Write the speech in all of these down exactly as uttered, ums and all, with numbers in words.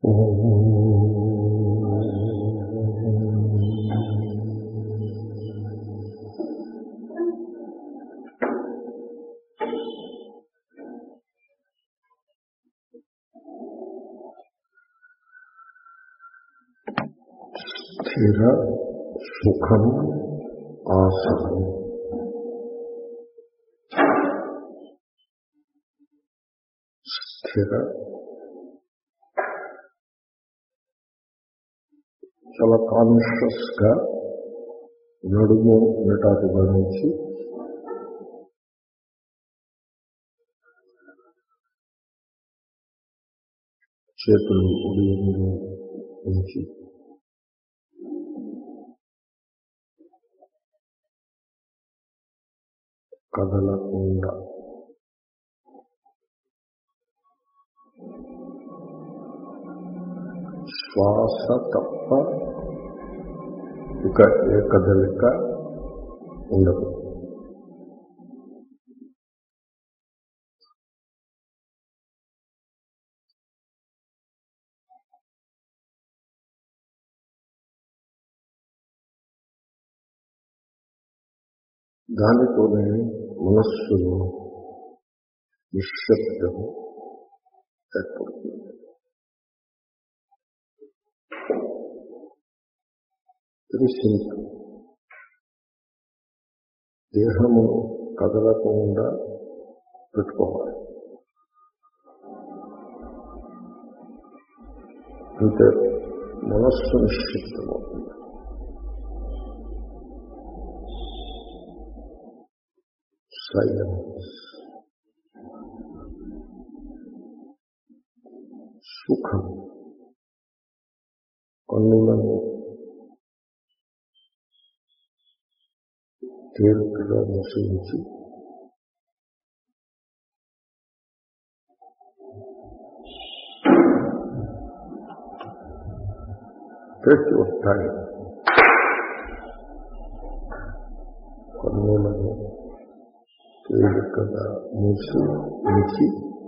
స్థిర సుఖం ఆసనం. స్థిర చాలా కాన్షియస్ గా నడుము నిటారుగా నుంచి చేతులు ఉడియంలో ఉంచి కదలకుండా శ్వాస తప్ప ఇక ఏ కదలిక ఉండదు. దానితోనే మనస్సులో నిశ్శబ్దము ఏర్పడుతుంది. ఇది సింపుల్. దేహమును కదలకుండా పెట్టుకోవాలి. అంటే మనస్సు నిశ్శబ్దమవుతుంది. సైలెన్స్. సుఖం. కన్నులను తేలికగా మూసించి పెట్టి వస్తాయి. కన్నులను తేలికగా మూసి ఉంచి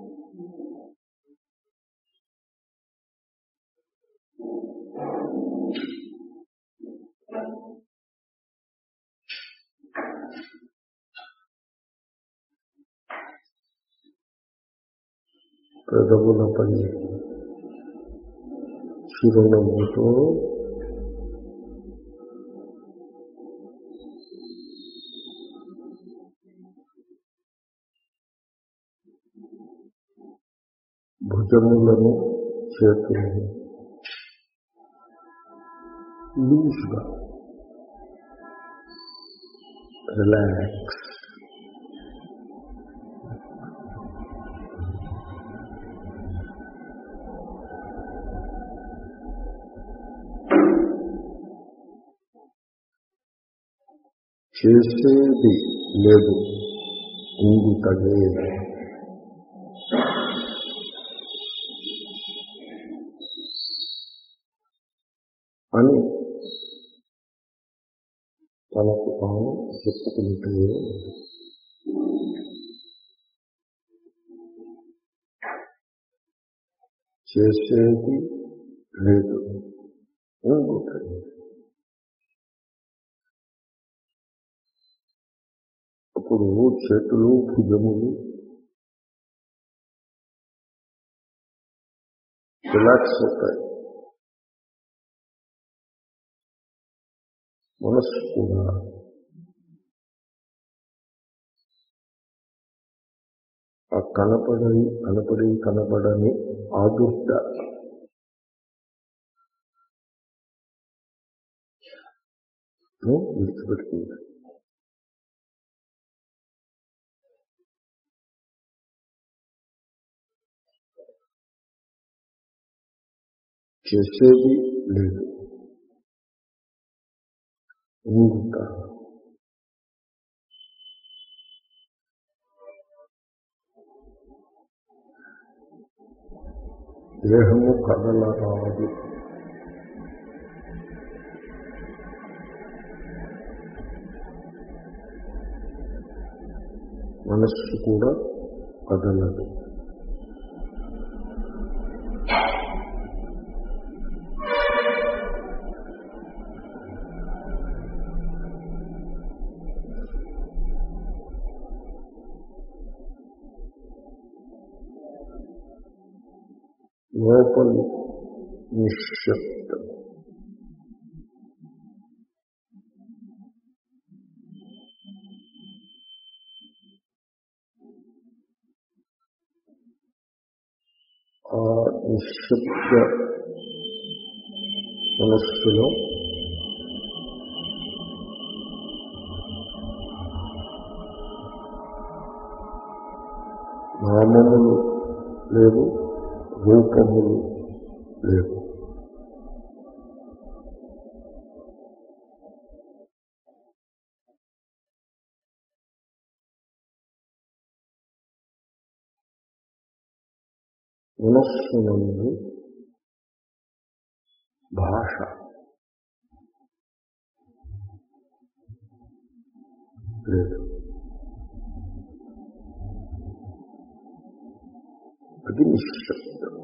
పెదవులపై చిరునవ్వుతో భుజములను చేతులను లూజ్గా రిలాక్స్ చేసేది లేదు, ఉంగుతలే అని తనకు తాను చెప్పుకుంటే చేసేది లేదు, ఉంగుతలే. అప్పుడు చేతులు భుజములు రిలాక్స్ అవుతాయి. మనస్సు కూడా ఆ కనపడని కనపడి కనపడని ఆదుర్ద విడిచిపెడుతుంది. చేసేది లేదు, ఉంగుట. దేహము కదలరాదు. మనస్సు కూడా కదలదు. లోపలి నిశ్శబ్దం. ఆ నిశ్శబ్ద మనస్సులో నామములు లేవు, రూపములు లేవు. మనస్సునందు భాష లేదు. అది నిశ్శబ్దం.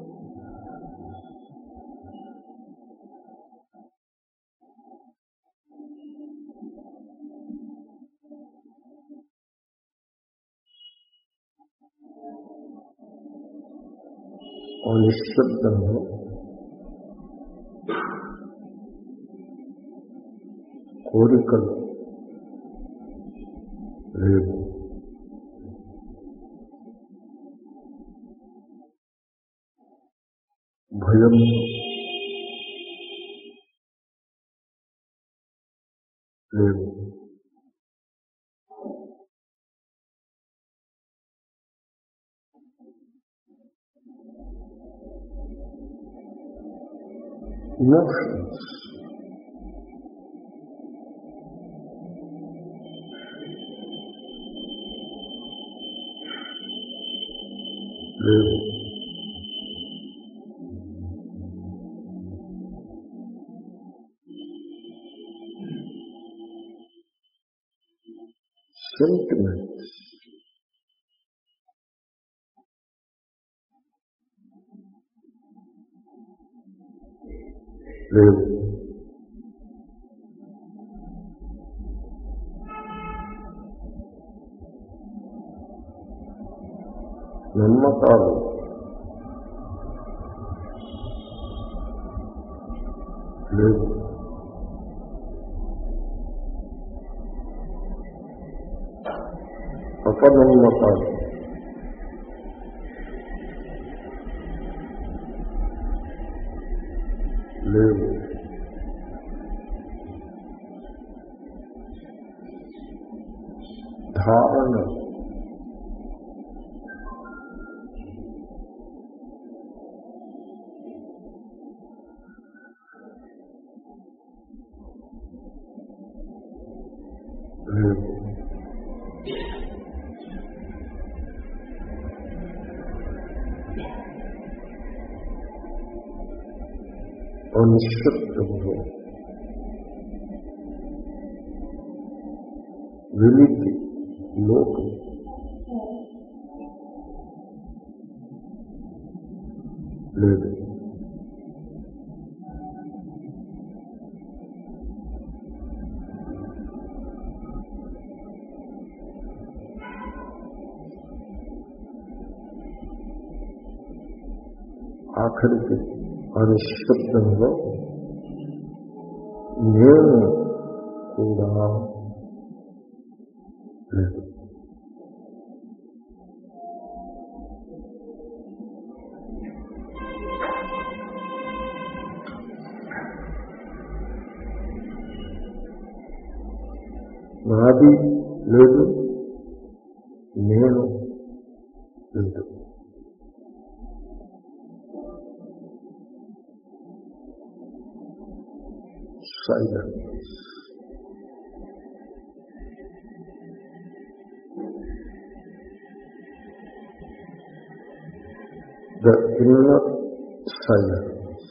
ఆ నిశ్శబ్దంలో కోరికలు లేవు, భయం లేవు, ఇమోషన్స్ లేవు. సెంటిమెంట్స్ లేవు. నమ్మకాలు లేవు. అపనమ్మకాలు లేవు. ధారణ లేవు. నిశ్శబ్దంలో వెలితి లోటు లేదు. ఆఖరికి ఆ నిశ్శబ్దంలో నేను కూడా లేదు. నాది లేదు, నేను లేదు. Silence. The inner silence.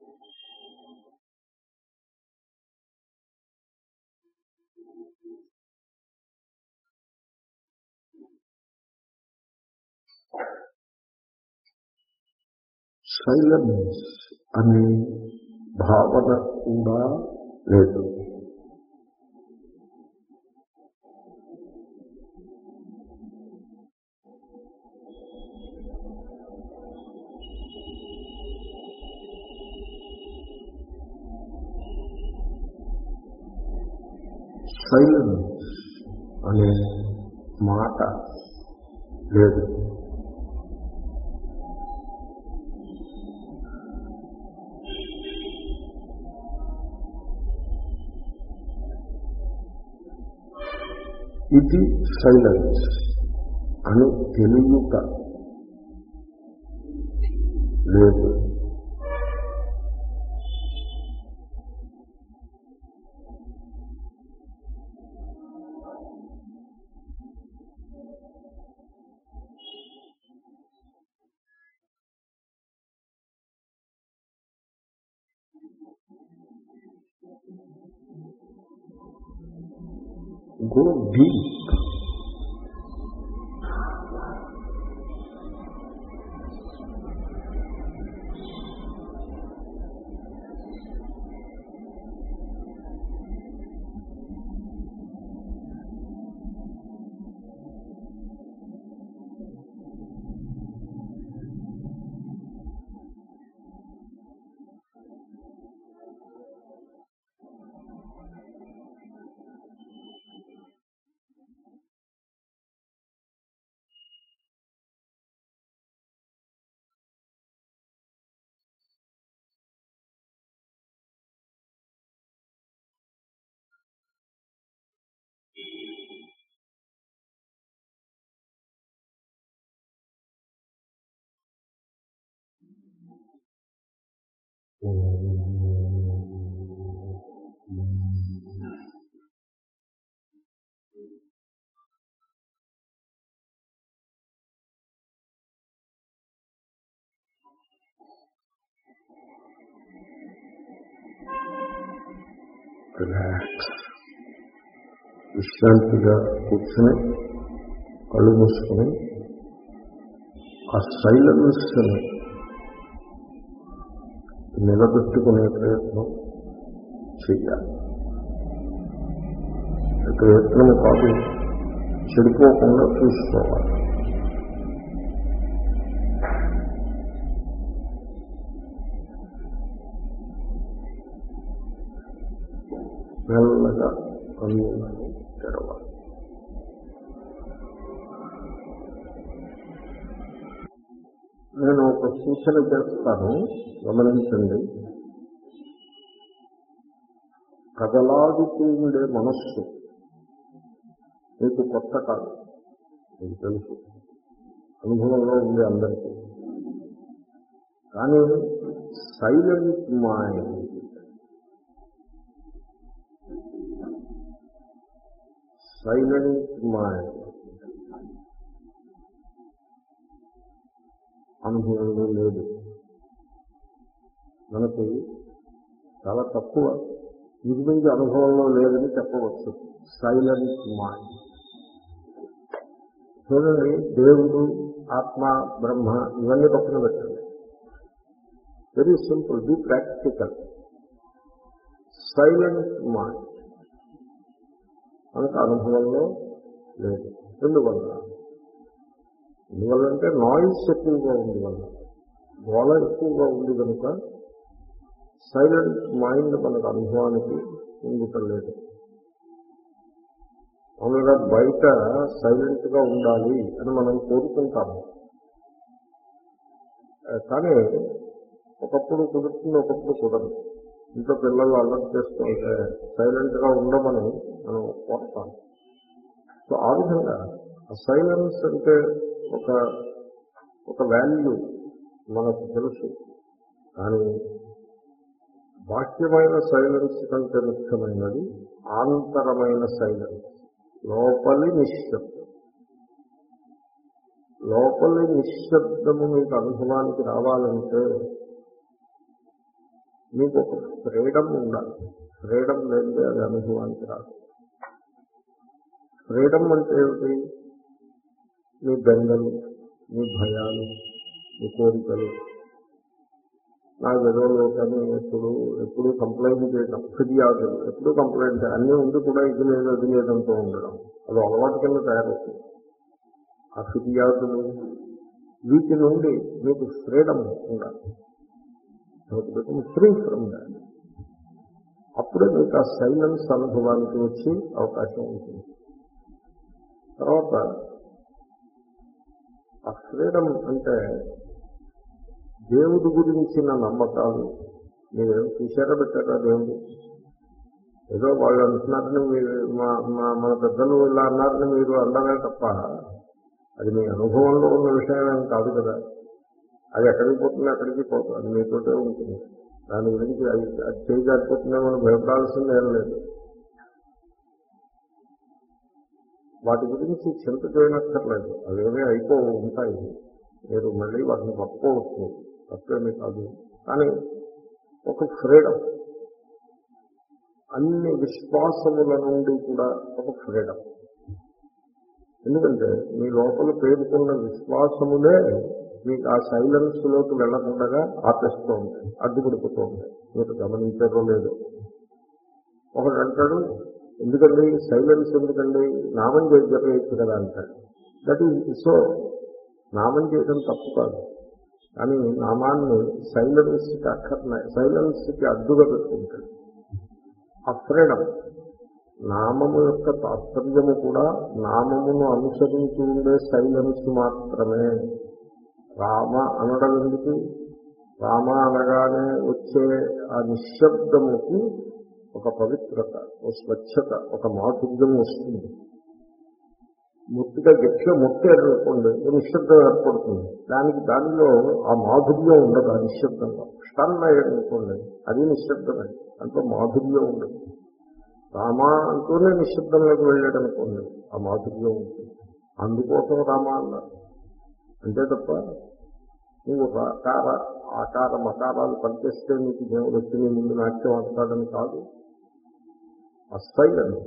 Silence అనే భావన కూడా లేదు. సైలెన్స్ అనే మాట లేదు. ఇది సైలెన్స్ అని తెలియట లేదు. Go deep. రిలాక్స్. విశ్రాంతిగా కూర్చుని కళ్ళు మూసుకుని ఆ సైలెన్స్ నిలబెట్టుకునే ప్రయత్నం చెయ్యాలి. ప్రయత్నం కాదు, చెడిపోకుండా చూసుకోవాలి. మెల్లగా కన్నులను తెరవాలి. నేను ఒక సూచన చేస్తాను, గమనించండి. కదలాడుతూ ఉండే మనస్సు మీకు కొత్త కాదు, మీకు తెలుసు, అనుభవంలో ఉండే అందరికీ. కానీ సైలెంట్ మైండ్, సైలెంట్ మైండ్ అనుభవంలో లేదు. మనకు చాలా తక్కువ మిగిలించి అనుభవంలో లేదని చెప్పవచ్చు. Silent mind. చూడండి, దేవుడు, ఆత్మ, బ్రహ్మ ఇవన్నీ పక్కన పెట్టండి. Very simple, be practical. Silent mind మనకు అనుభవంలో లేదు. ఎందువల్ల? ఎందువల్లంటే నాయిస్ ఎక్కువగా ఉంది, వల్ల గోళ ఎక్కువగా ఉంది కనుక సైలెంట్ మైండ్ మనకు అనుభవానికి ఉండటలేదు. మామూలుగా బయట సైలెంట్ గా ఉండాలి అని మనం కోరుకుంటాము, కానీ ఒకప్పుడు కుదురుతుంది, ఒకప్పుడు కుదరదు. ఇంట్లో పిల్లలు అల్లరి చేస్తుంటే సైలెంట్ గా ఉండమని మనం కోరుతాం. సో ఆ విధంగా సైలెన్స్ అంటే ఒక ఒక వాల్యూ మనకు తెలుసు. కానీ బాహ్యమైన సైలెన్స్ కంటే ముఖ్యమైనది ఆంతరమైన సైలెన్స్, లోపలి నిశ్శబ్దం. లోపలి నిశ్శబ్దము మీకు అనుభవానికి రావాలంటే మీకు ఒక ఫ్రీడమ్ ఉండాలి. ఫ్రీడమ్ లేదే అది అనుభవానికి రాదు. ఫ్రీడమ్ అంటే ఏమిటి? మీ బెంగలు, మీ భయాలు, మీ కోరికలు, నా గదిలో కానీ ఎప్పుడు ఎప్పుడు కంప్లైంట్ చేయడం, ఫిర్యాదులు, ఎప్పుడు కంప్లైంట్, అన్నీ ఉండి కూడా ఇది లేదు అది లేదంటూ ఉండడం, అది అలవాటు కింద తయారవుతుంది. ఆ ఫిర్యాదులు, వీటి నుండి మీకు ఫ్రీడమ్ ఉండాలి. Free from that. అప్పుడే మీకు ఆ సైలెన్స్ అనుభవానికి వచ్చి అవకాశం ఉంటుంది. తర్వాత ఆ ఫ్రీడమ్ అంటే దేవుడి గురించిన నమ్మకాలు. మీరు చూశారా పెట్టారా దేవుడు? ఏదో వాళ్ళు అంటున్నారని మీరు మా మన పెద్దలు ఇలా అన్నారని మీరు అన్నారే తప్ప అది మీ అనుభవంలో ఉన్న విషయం కాదు కదా. అది ఎక్కడికి పోతుంది, ఎక్కడికి పోతుంది, అది మీతోటే ఉంటుంది. దాని గురించి అది అది చేయజారిపోతుందే మనం భయపడాల్సింది ఏం లేదు. వాటి గురించి చింత చేయనక్కర్లేదు, అవేమీ అయిపో ఉంటాయి. మీరు మళ్ళీ వాటిని పట్టుకోవచ్చు, తప్పేమీ కాదు. కానీ ఒక ఫ్రీడమ్, అన్ని విశ్వాసముల నుండి కూడా ఒక ఫ్రీడమ్. ఎందుకంటే మీ లోపల పేరుకున్న విశ్వాసములే మీకు ఆ సైలెన్స్ లోకి వెళ్లకుండా ఆపేస్తూ ఉంటాయి, అడ్డుపడిపోతూ ఉంటాయి. మీరు గమనించారో లేదో. ఒకడు అంటాడు, ఎందుకండి సైలెన్స్ ఎందుకండి, నామం చేయొచ్చు కదా అంటాడు. That is so. నామం చేయడం తప్పు కాదు, కానీ నామాన్ని సైలెన్స్కి అక్కర్లే, సైలెన్స్కి అడ్డుగా పెట్టుకుంటాడు. ఆ ఫ్రీడమ్, నామము యొక్క తాత్పర్యము కూడా నామమును అనుసరించి ఉండే సైలెన్స్ మాత్రమే. రామ అనడం ఎందుకు? రామ అనగానే వచ్చే ఆ నిశ్శబ్దముకి ఒక పవిత్రత, ఒక స్వచ్ఛత, ఒక మాధుర్యం వస్తుంది. ముట్టిగా గట్టిగా ముట్టారనుకోండి నిశ్శబ్దం ఏర్పడుతుంది. దానికి దానిలో ఆ మాధుర్యం ఉండదు. ఆ నిశ్శబ్దంలో స్టన్ అయ్యాడనుకోండి అది నిశ్శబ్దమే, దాంట్లో మాధుర్యం ఉండదు. రామ అంటూనే నిశ్శబ్దంలోకి వెళ్ళాడు అనుకోండి ఆ మాధుర్యం ఉంటుంది. అందుకోసం రామ అన్నారు. అంతే తప్ప నువ్వు ఆకార ఆకార మకారాలు పనిచేస్తే నీకు దేవుడు వచ్చి నీ ముందు నాట్యం అంటాడని కాదు. అసైలెన్స్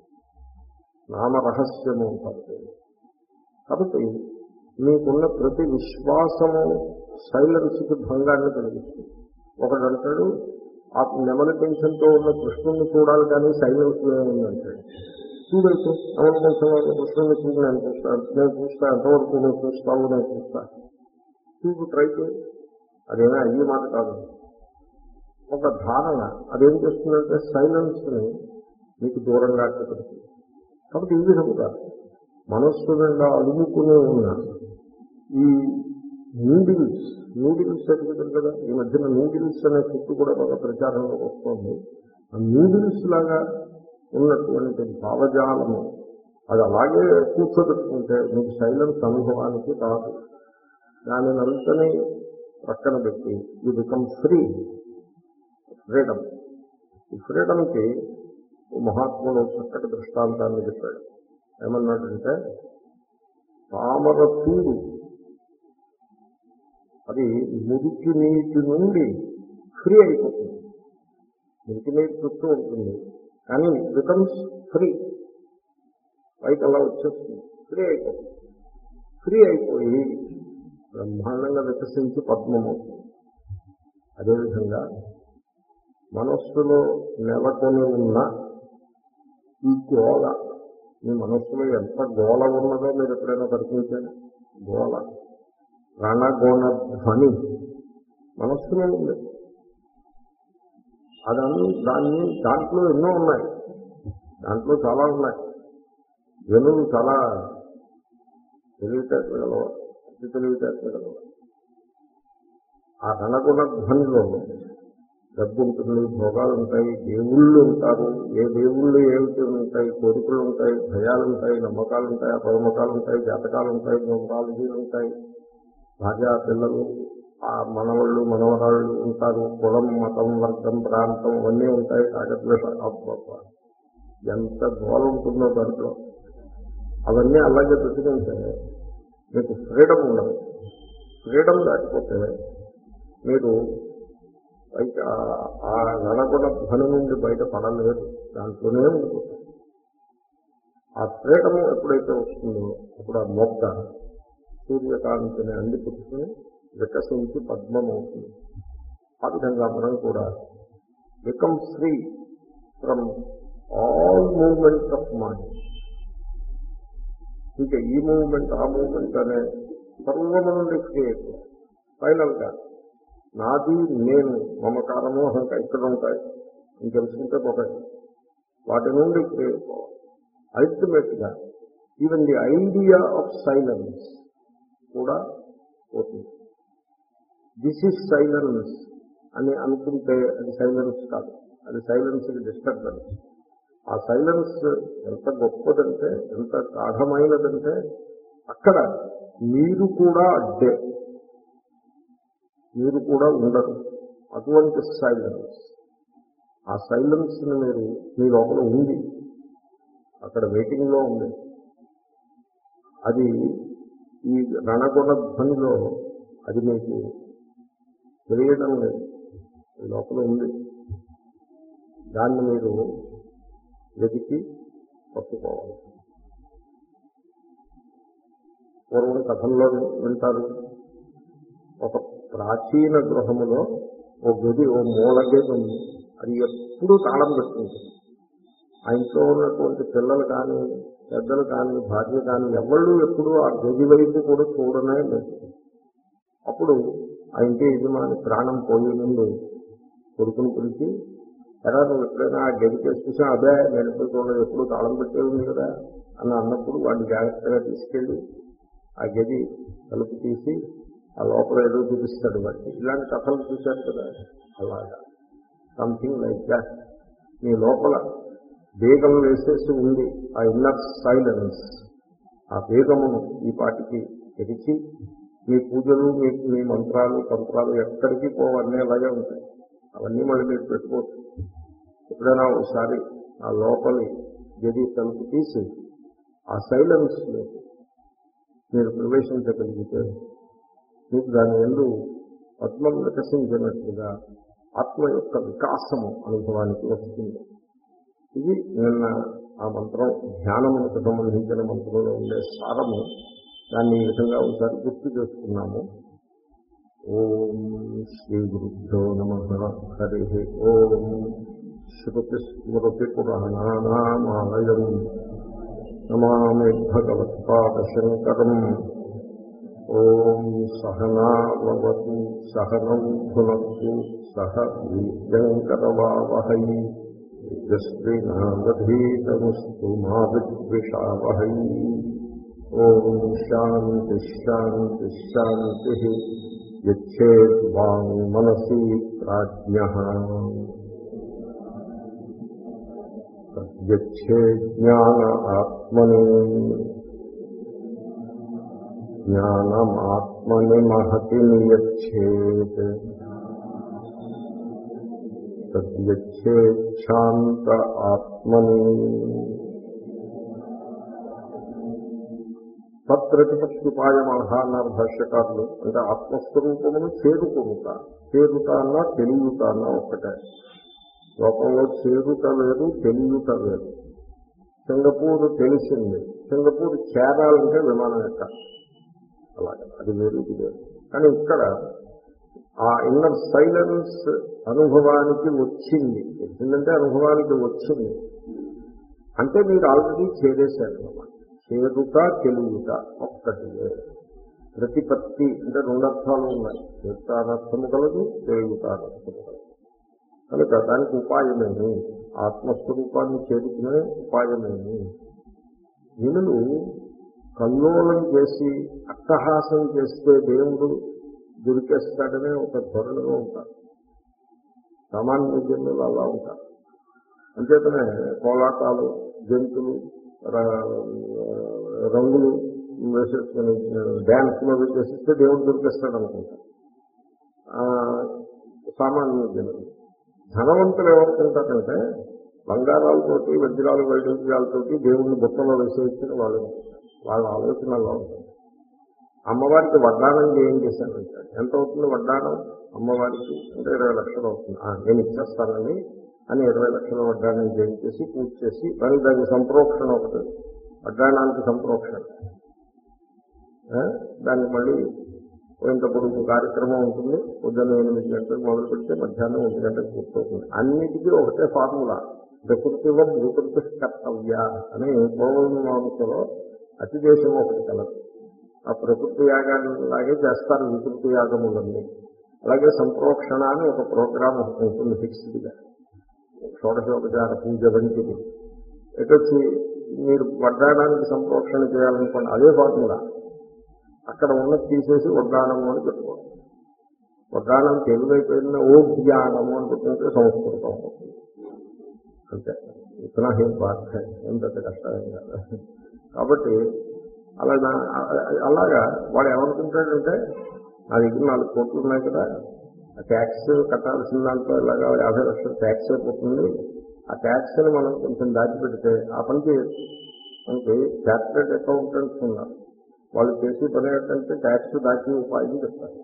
నామరహస్యము ఉంటుంది. కాబట్టి మీకున్న ప్రతి విశ్వాసము సైలెన్స్కి భంగాన్ని కలిగిస్తుంది. ఒకడంటాడు ఆ నెమలి పెంచంతో ఉన్న కృష్ణుని చూడాలి కానీ సైలెన్స్ ఏముందంటాడు. చూడైతే నెమలి పెంచంలో ఉన్న కృష్ణుని చూడు, నేను చూస్తాను, నేను చూస్తా, ఎంతవరకు నువ్వు చూస్తావు, నేను చూస్తాను, చూపు ట్రై చేయి. అదేనా అయ్యే మాట కాదు. ఒక ధారణ అదేం చేస్తుందంటే సైలెన్స్ని మీకు దూరంగా పెడుతుంది. కాబట్టి ఈ విధముగా మనస్సు నిండా అలుముకునే ఉన్న ఈ నూడిల్స్ నూడిల్స్ ఎదుగుతుంది కదా, ఈ మధ్యన నూడిల్స్ అనే చుట్టూ కూడా బాగా ప్రచారంలోకి వస్తుంది. ఆ నూడిల్స్ లాగా ఉన్నటువంటి భావజాలము అది అలాగే కూర్చోబెట్టుకుంటే మీకు సైలెన్స్ అనుభవానికి రాదు. దానిని అంతని ప్రక్కన పెట్టి యూ బికమ్ ఫ్రీ. ఫ్రీడమ్. ఈ ఫ్రీడమ్కి మహాత్ముడు చక్కటి దృష్టాంతాన్ని చెప్పాడు. ఏమన్నాడంటే తామర తూరు అది మురికి నీటి నుండి ఫ్రీ అయిపోతుంది. మురికి నీటి చుట్టూ ఉంటుంది కానీ బికమ్స్ ఫ్రీ. పైకి అలా వచ్చేస్తుంది, ఫ్రీ అయిపోతుంది. ఫ్రీ అయిపోయి బ్రహ్మాండంగా వికసించి పద్మమవుతుంది. అదేవిధంగా మనస్సులో నెలకొని ఉన్న ఈ గోళ, మీ మనస్సులో ఎంత గోళ ఉన్నదో మీరు ఎప్పుడైనా పరిశీలించండి. గోళ రణగోణ ధ్వని మనస్సులో ఉంది. అదన్నీ దాన్ని దాంట్లో ఎన్నో ఉన్నాయి, దాంట్లో చాలా ఉన్నాయి. జనులు చాలా తెలివితేటలు గలవారు, అతి తెలివితేటలు గలవారు. ఆ రణగుణ ధ్వనిలో డబ్బు ఉంటుంది, భోగాలు ఉంటాయి, దేవుళ్ళు ఉంటారు. ఏ దేవుళ్ళు ఏమిటి ఉంటాయి, కోరికలు ఉంటాయి, భయాలు ఉంటాయి, నమ్మకాలు ఉంటాయి, అపనమ్మకాలు ఉంటాయి, జాతకాలు ఉంటాయి, న్యూమరాలజీలు ఉంటాయి, భార్య పిల్లలు, ఆ మనవాళ్ళు మనవరాళ్ళు ఉంటారు, కులం మతం వర్గం ప్రాంతం అవన్నీ ఉంటాయి. తాగద్వేష అబ్బబ్బ ఎంత గోల ఉంటుందో దాంట్లో. అవన్నీ అలాగే పెట్టుకుంటే మీకు ఫ్రీడమ్ ఉండదు. ఫ్రీడమ్ లేకపోతే మీరు బయట ఆ నడగొడ ధ్వని నుండి బయట పడలేదు, దాంట్లోనే ఉంటుంది. ఆ ఫ్రీడమ్ ఎప్పుడైతే వస్తుందో అప్పుడు ఆ మొక్క సూర్యకాంతిని అందిపుచ్చుకుని వికసించి పద్మం అవుతుంది. ఆ విధంగా మనం కూడా become free from all movement of mind. ఇంకా ఈ మూవ్మెంట్ ఆ మూవ్మెంట్ అనే సర్వము నుండి ఫ్రీ అయిపోయి ఫైనల్ గా నాది నేను మమకారము అహంకారం ఇక్కడ ఉంటాయి. అని తెలుసుకుంటే ఒకటి, వాటి నుండి అల్టిమేట్గా even the idea of silence కూడా పోతుంది. దిస్ ఈజ్ సైలెన్స్ అని అనుకుంటే అది సైలెన్స్ కాదు, అది సైలెన్స్కి డిస్టర్బెన్స్. ఆ సైలెన్స్ ఎంత గొప్పదంటే, ఎంత గాఢమైనదంటే అక్కడ మీరు కూడా అడ్డే, మీరు కూడా ఉండరు. అటువంటి సైలెన్స్, ఆ సైలెన్స్ని మీరు మీ లోపల ఉంది, అక్కడ వెయిటింగ్లో ఉంది. అది ఈ రణగుణ ధ్వనిలో అది మీకు తెలియడం లేదు, మీ లోపల ఉంది. దాన్ని మీరు వెతికి పట్టుకోవాలి. పూర్వం కథల్లో వింటారు, ఒక ప్రాచీన గృహములో ఓ గది, ఓ మూల గది ఉంది. అది ఎప్పుడూ తాళం పెట్టుకుంటుంది. ఆ ఇంట్లో ఉన్నటువంటి పిల్లలు కానీ, పెద్దలు కానీ, భార్య కానీ ఎవళ్ళు ఎప్పుడూ ఆ గది వైపు కూడా చూడనే లేదు. అప్పుడు ఆ ఇంటి యజమాని ప్రాణం పోయే ముందు కొడుకుని పిలిచి, ఎలా నువ్వు ఎప్పుడైనా ఆ గది కేసు చూసా? అదే నేను ఎప్పుడు చూడలేదు, ఎప్పుడు తాళం పెట్టే ఉంది కదా అని అన్నప్పుడు వాడిని జాగ్రత్తగా తీసుకెళ్ళి ఆ గది తలుపు తీసి ఆ లోపల ఏదో చూపిస్తాడు వాడికి. ఇలాంటి కథలు చూశారు కదా, అలాగా సంథింగ్ లైక్ దాట్. మీ లోపల బేగం వేసేసి ఉంది ఆ ఇన్నర్ సైలెన్స్. ఆ బేగమును ఈ పాటికి తెరిచి మీ పూజలు, మీ మీ మంత్రాలు తంత్రాలు ఎక్కడికి పోవన్నీ అలాగే ఉంటాయి. అవన్నీ మళ్ళీ మీరు పెట్టుకోవచ్చు. ఎప్పుడైనా ఒకసారి ఆ లోపలి గది తలుపు తీసి ఆ సైలెన్స్ మీరు ప్రవేశించగలిగితే మీకు దాని ఎందు పద్మం వికసించినట్లుగా ఆత్మ యొక్క వికాసము అనుభవానికి వస్తుంది. ఇది నిన్న ఆ మంత్రం ధ్యానములకు సంబంధించిన మంత్రంలో ఉండే సారము. దాన్ని ఈ విధంగా ఒకసారి గుర్తు చేసుకున్నాము. ఓం శ్రీ గురుభ్యో నమః. హరి ఓం. శృతి స్మృతి పురాణానామాలయం నమామి భగవత్పాదశంకరం. ఓం సహనావతు సహనం భునక్తు సహ వీర్యంకరవావహై తేజస్వినావధీతమస్తు మా విద్విషావహై. ఓం శాంతి శాంతి శాంతి. యచ్చేత్ వాంగ్ మనసి ప్రాజ్ఞః తద్యచ్చే జ్ఞాన ఆత్మని. జ్ఞానమాత్మని మహతి నియచ్చేత్ తద్యచ్చేచ్ఛాంత ఆత్మని. తత్ప్రతిపత్తిపాయమహ అన్నారు భాష్యకారులు. అంటే ఆత్మస్వరూపమును చేరుకొనుట. చేరుట అన్నా తెలియుట అన్నా ఒక్కటే. లోకంలో చేరుట వేరు, తెలియుట వేరు. సింగపూర్ తెలిసింది, సింగపూర్ చేరాలంటే విమానం ఎక్కాలి, అలాగే అది వేరు, ఇది వేరు. కానీ ఇక్కడ ఆ ఇన్నర్ సైలెన్స్ అనుభవానికి వచ్చింది. వచ్చిందంటే అనుభవానికి వచ్చింది అంటే మీరు ఆల్రెడీ చేరేశారు అన్నమాట. చేరుట తెలియుట ఒక్కటి. ప్రతిపత్తి అంటే రెండు అర్థాలు ఉన్నాయి. చేరుట అనర్థము కలదు, తెలియుట అనర్థము కలదు. కనుక దానికి ఉపాయమేమి? ఆత్మస్వరూపాన్ని చేరుకునే ఉపాయమేమి? జనులు కల్లోలం చేసి అట్టహాసం చేస్తే దేవుడు దొరికేస్తాడనే ఒక ధోరణిలో ఉంటారు. సామాన్య జనులు అలా ఉంటారు. అంచేతనే కోలాటాలు, జంతులు, రంగులు వేసేసుకుని డ్యాన్స్లో చేసిస్తే దేవుడు దొరికేస్తాడు అనుకుంటారు సామాన్య జనులు. ధనవంతులు ఏమనుకుంటారంటే బంగారాలతోటి, వజ్రాలు, వైడూర్యాలతోటి దేవుడిని బుట్టలో వేసేసిన వాళ్ళు వాళ్ళ ఆలోచనలో ఉంటుంది. అమ్మవారికి వడ్డానం ఏం చేశానంటాడు. ఎంత అవుతుంది వడ్డానం అమ్మవారికి అంటే ఇరవై లక్షలు అవుతుంది. నేను ఇచ్చేస్తానండి అని ఇరవై లక్షల వడ్డానం చేయించేసి పూజ చేసి మరి దానికి సంప్రోక్షణ ఒకటి, వడ్డానానికి సంప్రోక్షణ. దానికి మళ్ళీ ఇంత పొడుగు కార్యక్రమం ఉంటుంది. పొద్దున్న ఎనిమిది గంటలకు మొదలు పెడితే మధ్యాహ్నం ఒంటి గంటలకు పూర్తవుతుంది. అన్నిటికీ ఒకటే ఫార్ములా, ప్రకృతివ వికృతి కర్తవ్య అని పూర్వమీమాంసలో అతిదేశం ఒకటి కలదు. ఆ ప్రకృతి యాగాలాగే చేస్తారు వికృతి యాగములన్నీ. అలాగే సంప్రోక్షణ అని ఒక ప్రోగ్రాం ఉంటుంది ఫిక్స్డ్గా. షోడశోపచార పూజ వంటిది. ఎటొచ్చి మీరు వడ్డాడానికి సంప్రోక్షణ చేయాలనుకోండి, అదే ఫార్ములా. అక్కడ ఉన్నది తీసేసి వడ్డానము అని పెట్టుకోండి. వడ్డానం తెలుగైపోయిన ఓ జ్ఞానము అని పెట్టుకుంటే సంస్కృతం అవుతుంది. అంతే, ఇతనా ఏం బాధ, ఏం పెద్ద కష్టమేం కాదు. కాబట్టి అలా అలాగా వాడు ఏమనుకుంటాడంటే, నా దగ్గర నాలుగు కోట్లు ఉన్నాయి కదా, ఆ ట్యాక్స్ కట్టాల్సిన దాంట్లో ఇలాగా యాభై లక్షలు ట్యాక్స్ అయిపోతుంది, ఆ ట్యాక్స్ని మనం కొంచెం దాచిపెడితే ఆ పనికి మనకి చార్టెడ్ అకౌంటెంట్స్ ఉన్నారు, వాళ్ళు చేసి పని ఏంటంటే ట్యాక్స్ దాచి ఉపాయం చెప్తారు.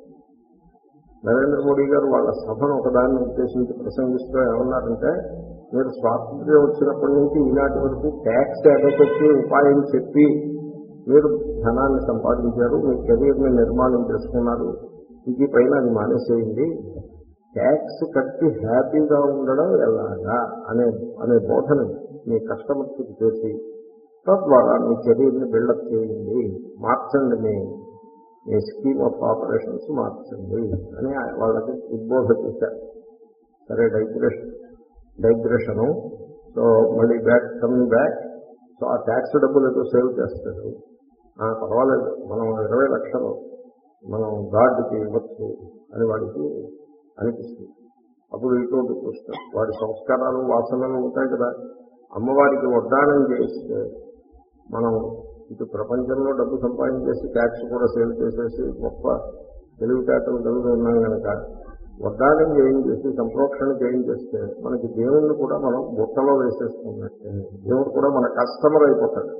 నరేంద్ర మోడీ గారు వాళ్ళ సభను ఒకదాన్ని ఉద్దేశించి ప్రసంగిస్తూ ఏమన్నారంటే, మీరు స్వాతంత్ర్యం వచ్చినప్పటి నుంచి ఈనాటి వరకు ట్యాక్స్ ఎగకొచ్చి ఉపాయం చెప్పి మీరు ధనాన్ని సంపాదించారు, మీ కెరీర్ని నిర్మాణం చేసుకున్నారు, ఇంటి పైన అది మానేసేయండి, ట్యాక్స్ కట్టి హ్యాపీగా ఉండడం ఎలాగా అనే అనే బోధన మీ కస్టమర్స్కి చేసి తద్వారా మీ కెరీర్ని బిల్డప్ చేయండి, మార్చండి, మీ మీ స్కీమ్ ఆఫ్ ఆపరేషన్స్ మార్చండి అని వాళ్ళకి ఉద్బోధ చేశారు. సరే, డైగ్రెషన్ డైగ్రెషను సో మళ్ళీ బ్యాక్ కమింగ్ బ్యాక్. సో ఆ ట్యాక్స్ డబ్బులు ఏదో సేవ్ చేస్తాడు, పర్వాలేదు మనం ఇరవై లక్షలు మనం గాడ్కి ఇవ్వచ్చు అని వాడికి అనిపిస్తుంది. అప్పుడు ఇటువంటి చూస్తాడు, వాడి సంస్కారాలు వాసనలు ఉంటాయి కదా. అమ్మవారికి వడ్డానం చేస్తే మనం ఇటు ప్రపంచంలో డబ్బు సంపాదించేసి ట్యాక్స్ కూడా సేవ్ చేసేసి గొప్ప తెలివితేటలు కలిగి ఉన్నాం కనుక వడ్డానం చేయించేసి సంప్రోక్షణ చేయించేస్తే మనకి దేవుణ్ణి కూడా మనం బుట్టలో వేసేసుకున్నట్టే, దేవుడు కూడా మన కస్టమర్ అయిపోతాడు.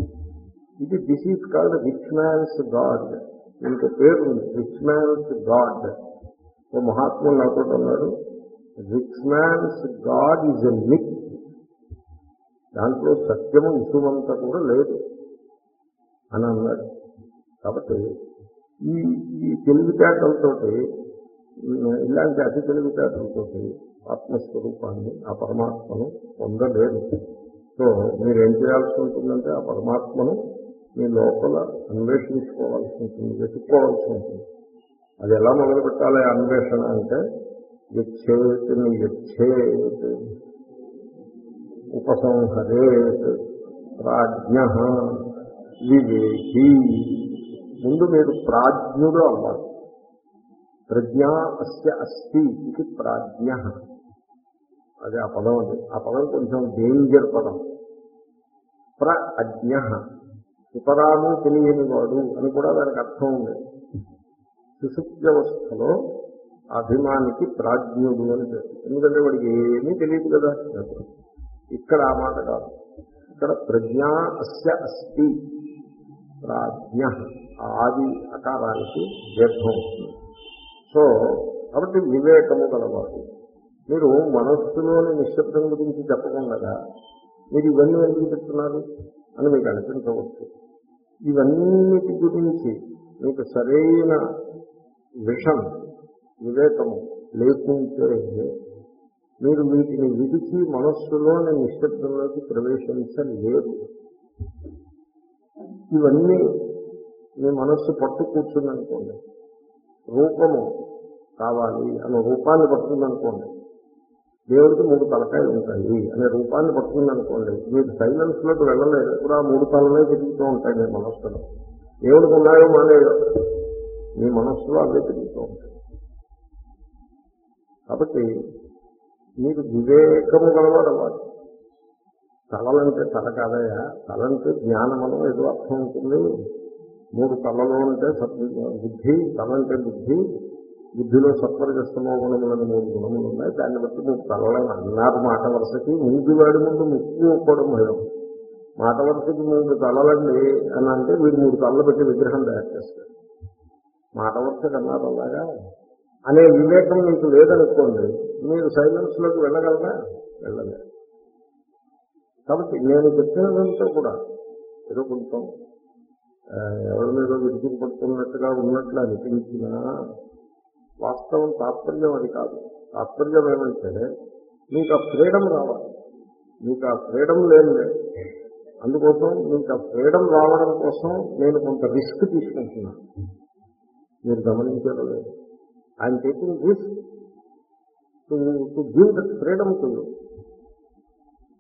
ఇది this is called rich man's god. ఇంకో పేరు ఉంది, రిచ్ మ్యాన్స్ గాడ్. ఓ మహాత్ముడు నాతో అన్నాడు, rich man's god is a myth, దాంట్లో సత్యము ఇసుమంతా కూడా లేదు అని అన్నాడు. కాబట్టి ఈ ఈ తెలివితేటలతోటి, ఇలాంటి అతి తెలివితేటలతోటి ఆత్మస్వరూపాన్ని, ఆ పరమాత్మను పొందలేదు. సో మీరేం చేయాల్సి ఉంటుందంటే ఆ పరమాత్మను మీ లోపల అన్వేషించుకోవాల్సి ఉంటుంది, వెతుక్కోవాల్సి ఉంటుంది. అది ఎలా మొదలు పెట్టాలి అన్వేషణ అంటే, యచ్చేతిని యచ్చేత్ ఉపసంహరేత్ ప్రాజ్ఞః వివేకీ. ముందు మీరు ప్రాజ్ఞుడు అవ్వాలి. ప్రజ్ఞా అస్య అస్తి ఇది ప్రాజ్ఞ. అది ఆ పదం. అది ఆ పదం కొంచెం డేంజర్ పదం. ప్రజ్ఞ, సుతరాము తెలియని వాడు అని కూడా దానికి అర్థం ఉంది. సుషుప్త్యవస్థలో అభిమానికి ప్రాజ్ఞుడు అని పేరు. ఎందుకంటే వాడికి ఏమీ తెలియదు కదా. ఇక్కడ ఆ మాట కాదు, ఇక్కడ ప్రజ్ఞా అస్య అస్తి ప్రాజ్ఞ, ఆది అకారానికి దీర్ఘం వస్తుంది. సో కాబట్టి వివేకము గలవాడు. మీరు మనస్సులోని నిశ్శబ్దం గురించి చెప్పకుండా మీరు ఇవన్నీ ఎందుకు చెప్తున్నారు అని మీకు అనిపించవచ్చు. ఇవన్నిటి గురించి మీకు సరైన విషం, వివేకము లేకుంటే మీరు వీటిని విడిచి మనస్సులోని నిశ్శబ్దంలోకి ప్రవేశించలేరు. ఇవన్నీ మీ మనస్సు పట్టు కూర్చుందనుకోండి, రూపము కావాలి అనే రూపాన్ని పట్టుకుందనుకోండి, దేవుడికి మూడు తలకాయలు ఉంటాయి అనే రూపాన్ని పట్టుకుందనుకోండి, మీరు సైలెన్స్లోకి వెళ్ళలేదు. ఇప్పుడు ఆ మూడు తలలే తిరుగుతూ ఉంటాయి మీ మనస్సులో. దేవుడికి ఉన్నాయో మానేయో మీ మనస్సులో అవే తిరుగుతూ ఉంటాయి. కాబట్టి మీరు వివేకము గలవాడు అవ్వాలి. తలలంటే తల కాదయా, తలంటే జ్ఞానమనం ఏదో అర్థం ఉంటుంది. మూడు తలలో అంటే బుద్ధి, తలంటే బుద్ధి, బుద్ధిలో సత్వరజస్తమో గుణములను మూడు గుణములు ఉన్నాయి. దాన్ని బట్టి మూడు తలలను అన్నారు మాట వరుసకి. ముందు వాడి ముందు ముక్కు ఒక్కడం భయం. మాట వరుసకి మూడు తలలండి అని అంటే వీడు మూడు తలలు పెట్టి విగ్రహం తయారు చేస్తాడు. మాట వరుసకి అన్నారు అలాగా అనే వివేకం మీకు లేదనుకోండి, మీరు సైలెన్స్లోకి వెళ్ళగలరా? వెళ్ళలేదు. కాబట్టి నేను చెప్పినదంతా కూడా ఏదో కొంచెం ఎవరి మీద విడిచి పడుతున్నట్టుగా ఉన్నట్లు అనిపించినా వాస్తవం తాత్పర్యం అది కాదు. తాత్పర్యం ఏమంటే మీకు ఆ ఫ్రీడమ్ రావాలి. మీకు ఆ ఫ్రీడమ్ లేనిదే, అందుకోసం మీకు ఆ ఫ్రీడమ్ రావడం కోసం నేను కొంత రిస్క్ తీసుకుంటున్నాను. మీరు గమనించారో లేదు, I'm taking risk to to give that freedom to you.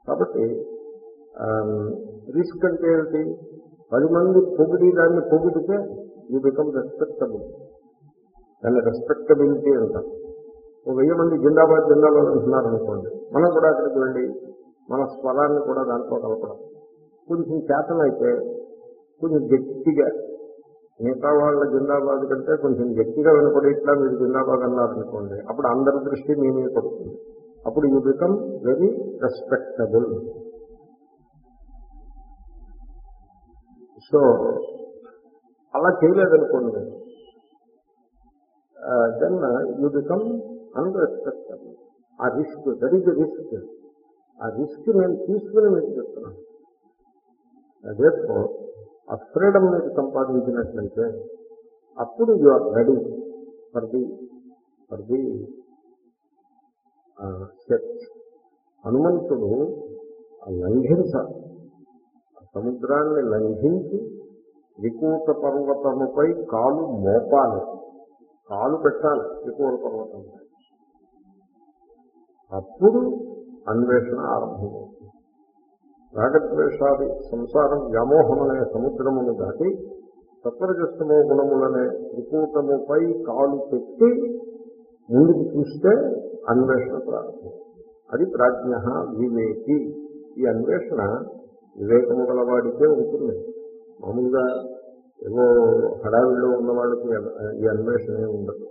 కాబట్టి రిస్క్ అంటే ఏమిటి? పది మంది పొగిడి దాన్ని పొగిడితే యూ బికమ్ రెస్పెక్టబుల్. దాన్ని రెస్పెక్టబిలిటీ అంటారు. ఓ వెయ్యి మంది జిందాబాద్ జిందాబాద్ అంటున్నారు అనుకోండి, మనం కూడా అక్కడికి వెళ్ళి మన స్వరాన్ని కూడా దాంట్లో కలపడం. కొంచెం చేతన అయితే కొంచెం గట్టిగా, మిగతా వాళ్ళ జిందాబాద్ కంటే కొంచెం గట్టిగా వినపడి ఇట్లా మీరు జిందాబాద్ అన్నారనుకోండి, అప్పుడు అందరి దృష్టి మీ మీద పడుతుంది. అప్పుడు you become very respectable. So అలా చేయలేదనుకోండి, దెన్ యూ బికమ్ అన్రెస్పెక్టబుల్. ఆ రిస్క్, దట్ ఈజ్ రిస్క్. ఆ రిస్క్ నేను తీసుకుని మీకు చెప్తున్నాను. అదే ఆ ఫ్రీడమ్ మీకు సంపాదించినట్లయితే అప్పుడు you are ready for the for the search. హనుమంతుడు లంఘించాలి, సముద్రాన్ని లంఘించి వికూట పర్వతముపై కాలు మోపాలి, కాలు పెట్టాలి వికూట పర్వతంపై. అప్పుడు అన్వేషణ ఆరంభమవుతుంది. రాగద్వేషాది సంసారం వ్యామోహం అనే సముద్రమును దాటి సత్వరజస్తమో గుణములనే వికూటముపై కాలు పెట్టి ముందుకు చూస్తే అన్వేషణ ప్రారంభం. అది ప్రాజ్ఞ వివేకి. ఈ అన్వేషణ వివేకము గలవాడికే ఉంటుంది. మామూలుగా ఏవో హడావిడిలో ఉన్న వాళ్ళకి ఈ అన్వేషణ ఉండదు.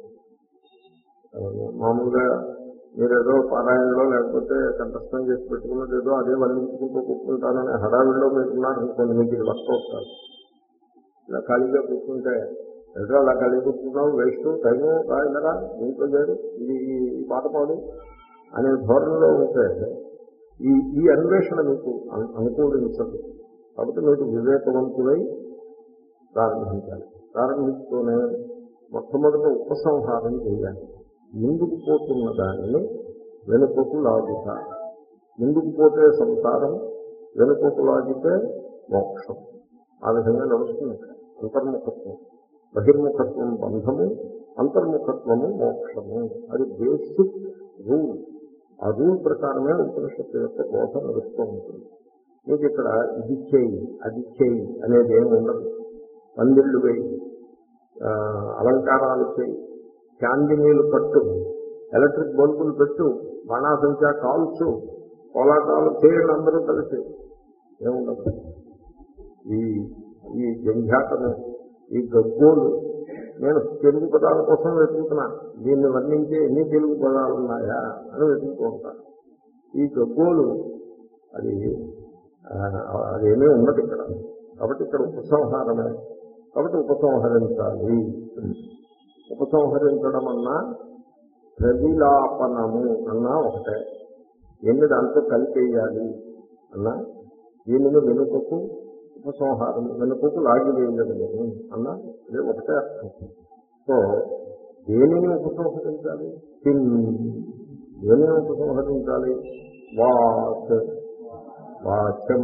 మామూలుగా మీరేదో పారాయణలో లేకపోతే కంఠస్థం చేసి పెట్టుకున్నది ఏదో అదే వర్ణించుకుంటూ కూర్చుంటానని హడావిడిలో మీరు ఉన్నారనుకోండి, మీకు ఇది వర్కౌట్ కాదు. ఇలా ఖాళీగా కూర్చుంటే ఏదో అలా ఖాళీ కూర్చుంటాం, వేస్ట్ టైము రాయలరా ఇంట్లో చేయడు, ఇది ఈ పాట పాడు అనే ధోరణిలో ఉంటే ఈ ఈ అన్వేషణ మీకు అనుకూలించదు. కాబట్టి మీరు వివేకవంతులై ప్రారంభించాలి. ప్రారంభిస్తూనే మొట్టమొదట ఉపసంహారం చేయాలి. ముందుకు పోతున్న దానిని వెనుకకు లాగుతా. ముందుకు పోతే సంసారం, వెనుకకు లాగితే మోక్షం. ఆ విధంగా నడుస్తుంది. అంతర్ముఖత్వం, బహిర్ముఖత్వం బంధము, అంతర్ముఖత్వము మోక్షము. అది బేసిక్ రూల్. ఆ రూల్ ప్రకారమే ఉపనిషత్తు యొక్క బోధ నడుస్తూ ఉంటుంది. మీకు ఇక్కడ ఇది చేయి అది చేయి అనేది ఏమి ఉండదు. పందిళ్ళు వేయి, అలంకారాలు చేయి, చాందినీలు కట్టు, ఎలక్ట్రిక్ బల్బులు పెట్టు, బాణాసంచా కాల్చు, కోలాటాలు చేయండి అందరూ కలిసి, ఏముండదు. ఈ ఈ జంఝాటము, ఈ గగ్గోలు, నేను తెలుగు పదాల కోసం వెతుకుతున్నా, దీన్ని వర్ణించే ఎన్ని తెలుగు పదాలు ఉన్నాయా అని వెతుకుతూ ఉంటాను. ఈ గగ్గోలు అది అదేమీ ఉన్నది ఇక్కడ. కాబట్టి ఇక్కడ ఉపసంహారమే. కాబట్టి ఉపసంహరించాలి. ఉపసంహరించడం అన్నా ప్రవిలాపనము అన్నా ఒకటే. ఎన్ని దాంతో కలిపేయాలి అన్నా దీనిని వెనుకకు ఉపసంహారం, వెనుకకు లాగివేయగలము అన్నా అదే ఒకటే అర్థం. సో దేనిని ఉపసంహరించాలి? కిం, దేనిని ఉపసంహరించాలి? వాక్, వాక్యం,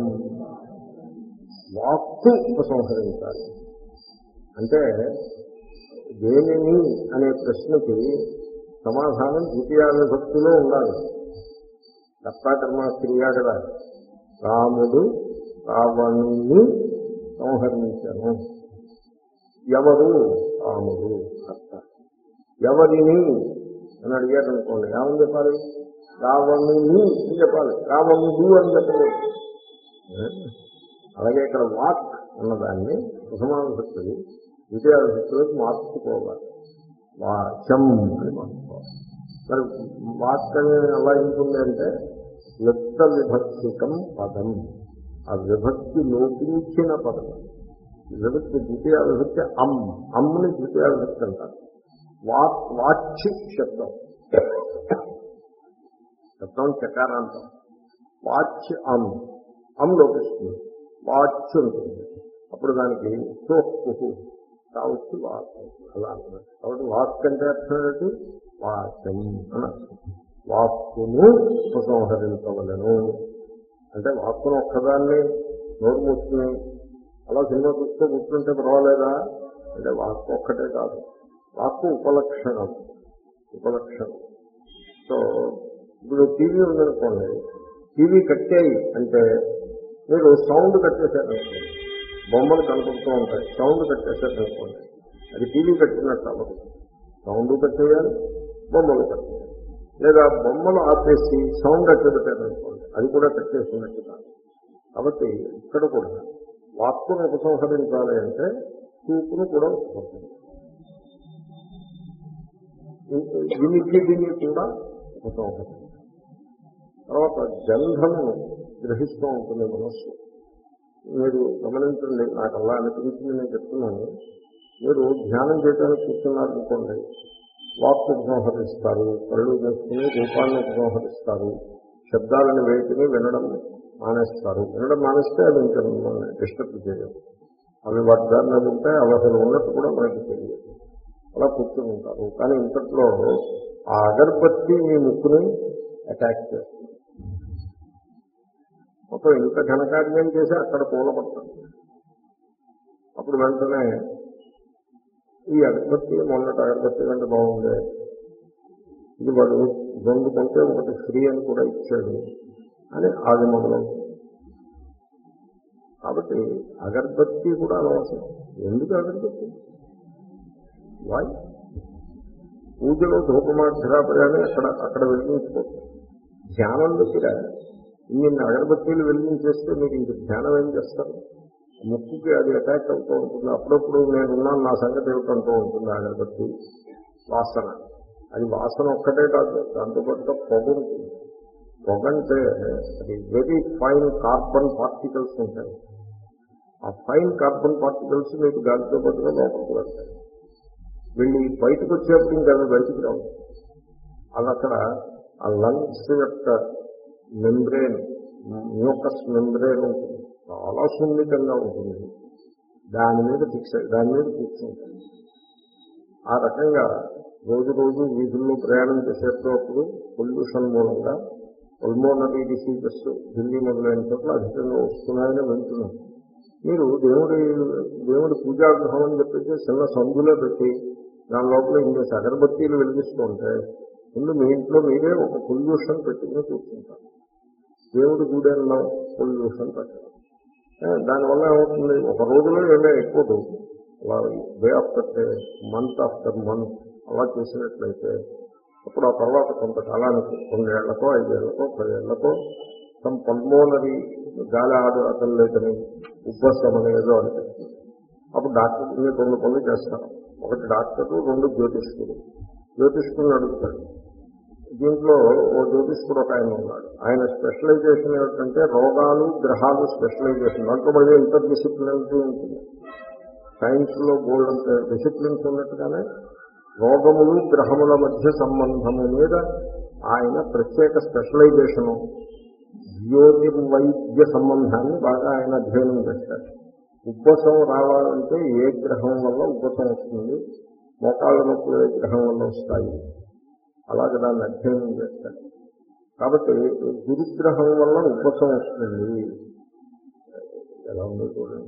వాక్కు ఉపసంహరించాలి. అంటే దేనిని అనే ప్రశ్నకి సమాధానం ద్వితీయ విభక్తిలో ఉండాలి. కర్తాకర్మ క్రియా కదా. రాముడు రావణుని సంహరించను. ఎవరు? రాముడు కర్త. ఎవరిని అని అడిగారు అనుకోండి, ఏమని చెప్పాలి? రావణుని అని చెప్పాలి, రావణుడు అని చెప్పలేదు. అలాగే ఇక్కడ వాక్ అన్నదాన్ని ప్రథమాన భక్తులు ద్వితీయ భక్తులకు మార్చుకోవాలి. వాచం అని మార్చుకోవాలి. మరి వాక్ అని ఎలా ఉంటుంది అంటే యుక్త విభక్తికం పదం, ఆ విభక్తి లోపించిన పదం. విభక్తి ద్వితీయ విభక్తి అమ్, అమ్ని ద్వితీయ విభక్తి అంటారు. వాక్, వాచ్య శబ్దం, శబ్దం చకారాంతం. వాచ్ అమ్, అమ్ లోపిస్తుంది, వాచ్ ఉంటుంది. అప్పుడు దానికి చోక్కు కావచ్చు వాక్ అలా అంటున్నారు. కాబట్టి వాక్ అంటే అర్థం ఏంటి? వాక్యం అని అర్థం. వాక్కును ఉపసంహరించవలను అంటే వాక్కును ఒక్కదాన్ని నోరు మూసుకుని అలా సినిమా చూస్తూ కూర్చుంటే పర్వాలేదా అంటే వాక్కు ఒక్కటే కాదు, వాక్కు ఉపలక్షణం. ఉపలక్షణం. సో ఇప్పుడు టీవీ ఉందనుకోండి, టీవీ కట్టేయి అంటే మీరు సౌండ్ కట్టేశారనుకోండి, బొమ్మలు కనపడుతూ ఉంటాయి, సౌండ్ కట్టేశారనుకోండి, అది టీవీ కట్టినట్టు అవ్వదు. సౌండ్ కట్టేయాలి, బొమ్మలు కట్టేయాలి. లేదా బొమ్మలు ఆపేసి సౌండ్ కట్టేపెట్టారనుకోండి, అది కూడా కట్టేసినట్టు కాదు. కాబట్టి ఇక్కడ కూడా వాక్కును ఉపసంహరించాలి అంటే చూపును కూడా ఉపసంహరించాలి, వినికిడిని కూడా ఉపసంహరించాలి. తర్వాత గంధమును గ్రహిస్తూ ఉంటుంది మనస్సు. మీరు గమనించండి, నాకు అలా అనిపించింది, నేను చెప్తున్నాను. మీరు ధ్యానం చేయడానికి కూర్చున్నారనుకోండి, వాక్కు ఉపసంహరిస్తారు, కళ్ళు మూసుకుని రూపాన్ని ఉపసంహరిస్తారు, శబ్దాలను వేటిని వినడం మానేస్తారు. వినడం మానేస్తే అది ఇంకా డిస్టర్బ్ చేయదు. అవి వాటి దారిలో ఉంటే అవి అసలు ఉన్నట్టు కూడా మనకి తెలియదు. అలా కూర్చుని ఉంటారు. కానీ ఇంతట్లో ఆ అగరబత్తి మీ ముక్కుని అటాక్ చేస్తుంది. మొత్తం ఇంత ఘనకార్యం చేసి అక్కడ కూలబడతారు. అప్పుడు వెంటనే ఈ అగరబత్తి మొన్నటి అగరబత్తి కంటే బాగుంది, ఇది వాడు రెండు కొంటే ఒకటి ఫ్రీ అని కూడా ఇచ్చాడు అని ఆది మొదలవుతుంది. కాబట్టి అగరబత్తి కూడా అనవసరం. ఎందుకు అగరబత్తి? వాయ్ పూజలో ధూపమాధ్రాపయాన్ని అక్కడ అక్కడ వెలిగించుకోవచ్చు. ధ్యానం దగ్గర ఇన్ని అగరబత్తీలు వెలిగించేస్తే మీరు ఇంక ధ్యానం ఏం చేస్తారు? ముక్కుకి అది అటాక్ అవుతూ ఉంటుంది. అప్పుడప్పుడు నేనున్నాను, నా సంగతి ఏమిటంటూ ఉంటుంది అగరబత్తి వాసన. అది వాసన ఒక్కటే కాదు, దాంతోపాటుగా పొగ ఉంటుంది. పొగ అంటే అది వెరీ ఫైన్ కార్బన్ పార్టికల్స్ ఉంటాయి. ఆ ఫైన్ కార్బన్ పార్టికల్స్ మీకు గాలితో పాటుగా లోపలికి వెళ్తాయి. వీళ్ళు బయటకు వచ్చేప్పుడు ఇంకా అవి బయటికి రావు. అది అక్కడ ఆ లంగ్స్ యొక్క మెంబ్రేన్, మ్యూకస్ మెంబ్రేన్ ఉంటుంది, చాలా సున్నితంగా ఉంటుంది. దాని మీద ఫిక్స్ దాని మీద కూర్చుంటుంది. ఆ రకంగా రోజు రోజు వీధుల్లో ప్రయాణం చేసేటప్పుడు పొల్యూషన్ మూలంగా పల్మోనరీ డిసీజెస్ ఢిల్లీ మొదలైన చోట్ల అధికంగా వస్తున్నాయని వింటున్నాం. మీరు దేవుడి దేవుడి పూజాగృహం అని చెప్పేసి చిన్న సందులో పెట్టి దాని లోపల ఇంకేసి అగరబత్తీలు వెలిగిస్తుంటే ముందు మీ ఇంట్లో మీరే ఒక పొల్యూషన్ పెట్టుకుని కూర్చుంటారు. దేవుడి గుడి అన్న పొల్యూషన్ పెట్టడం దానివల్ల ఏమవుతుంది? ఒక రోజులో ఏమే ఎక్కువ అలా day after day, month after month అలా చేసినట్లయితే అప్పుడు ఆ తర్వాత కొంతకాలానికి రెండేళ్లకో ఐదేళ్లకో పదేళ్లకో సమ్ పల్మోనరీ గాలి ఆడు అతను లేదని ఉబ్బసం అనేదో అనిపిస్తుంది. అప్పుడు డాక్టర్ మీరు రెండు పనులు చేస్తారు. ఒకటి డాక్టరు, రెండు జ్యోతిష్కుడు. జ్యోతిష్కుడిని అడుగుతాడు. దీంట్లో ఓ జ్యోతిష్కుడు ఒక ఆయన ఉన్నాడు. ఆయన స్పెషలైజేషన్ ఏమిటంటే రోగాలు గ్రహాలు స్పెషలైజేషన్. దాంట్లో మళ్ళీ ఇంటర్ డిసిప్లినరీ ఉంటుంది. సైన్స్లో బోల్డ్ అంత డిసిప్లిన్స్ ఉన్నట్టుగానే రోగములు గ్రహముల మధ్య సంబంధము మీద ఆయన ప్రత్యేక స్పెషలైజేషను, జ్యోతిర్వైద్య సంబంధాన్ని బాగా ఆయన అధ్యయనం చేశారు. ఉబ్బసం రావాలంటే ఏ గ్రహం వల్ల ఉబ్బసం వస్తుంది, మోకాళ్ళ నొప్పులు ఏ గ్రహం వల్ల వస్తాయి, అలాగే దాన్ని అధ్యయనం చేస్తారు. కాబట్టి గురుగ్రహం వల్ల ఉబ్బసం వస్తుంది. ఎలా ఉందో చూడండి.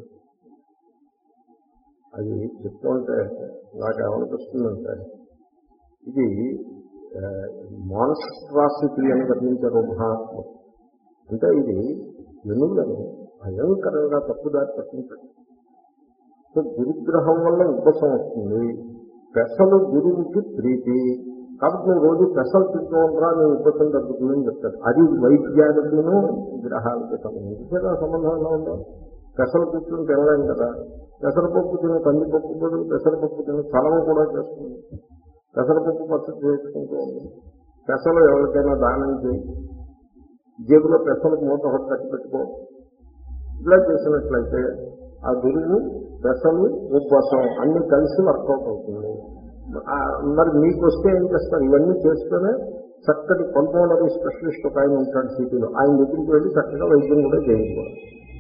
అది చెప్తుంటే నాకేమనిపిస్తుందంటే ఇది మాన్స్ట్రాసిటీ అని వర్ణించారు మహాత్ములు. అంటే ఇది వెనులను భయంకరంగా తప్పుదారి పట్టించండి. సో గురుగ్రహం వల్ల ఉబ్బసం వస్తుంది. పెసలు గురువుకి ప్రీతి, కాబట్టి నువ్వు రోజు పెసలు తింటూ ఉండరా, నీ ఉబ్బసం తగ్గుతుందని చెప్తారు. అది వైద్యానికిను గ్రహాలకి సంబంధించిన సంబంధం ఎలా ఉందో. పెసలు కూర్చుని తినలేం కదా. పెసరపప్పు తిని కందిపప్పు బదులు పెసరపప్పు తిని చలవ కూడా చేస్తుంది. పెసరపప్పు పచ్చడి చేసుకుంటూ ఉంది. పెసలు ఎవరికైనా దానం చేయి, జేబులో పెసలకు మూత ఒకటి కట్టి పెట్టుకో. ఇలా చేసినట్లయితే ఆ గురువు పెసలు ఉబ్బసం అన్ని కలిసి వర్కౌట్ అవుతుంది. మరి మీకు వస్తే ఏం చేస్తారు? ఇవన్నీ చేస్తూనే చక్కటి పల్మోనరీ స్పెషలిస్ట్ ఒక ఆయన ఉంటాడు సిటీలో, ఆయన దగ్గరికి వెళ్ళి చక్కగా వైద్యం కూడా చేయించుకోవాలి.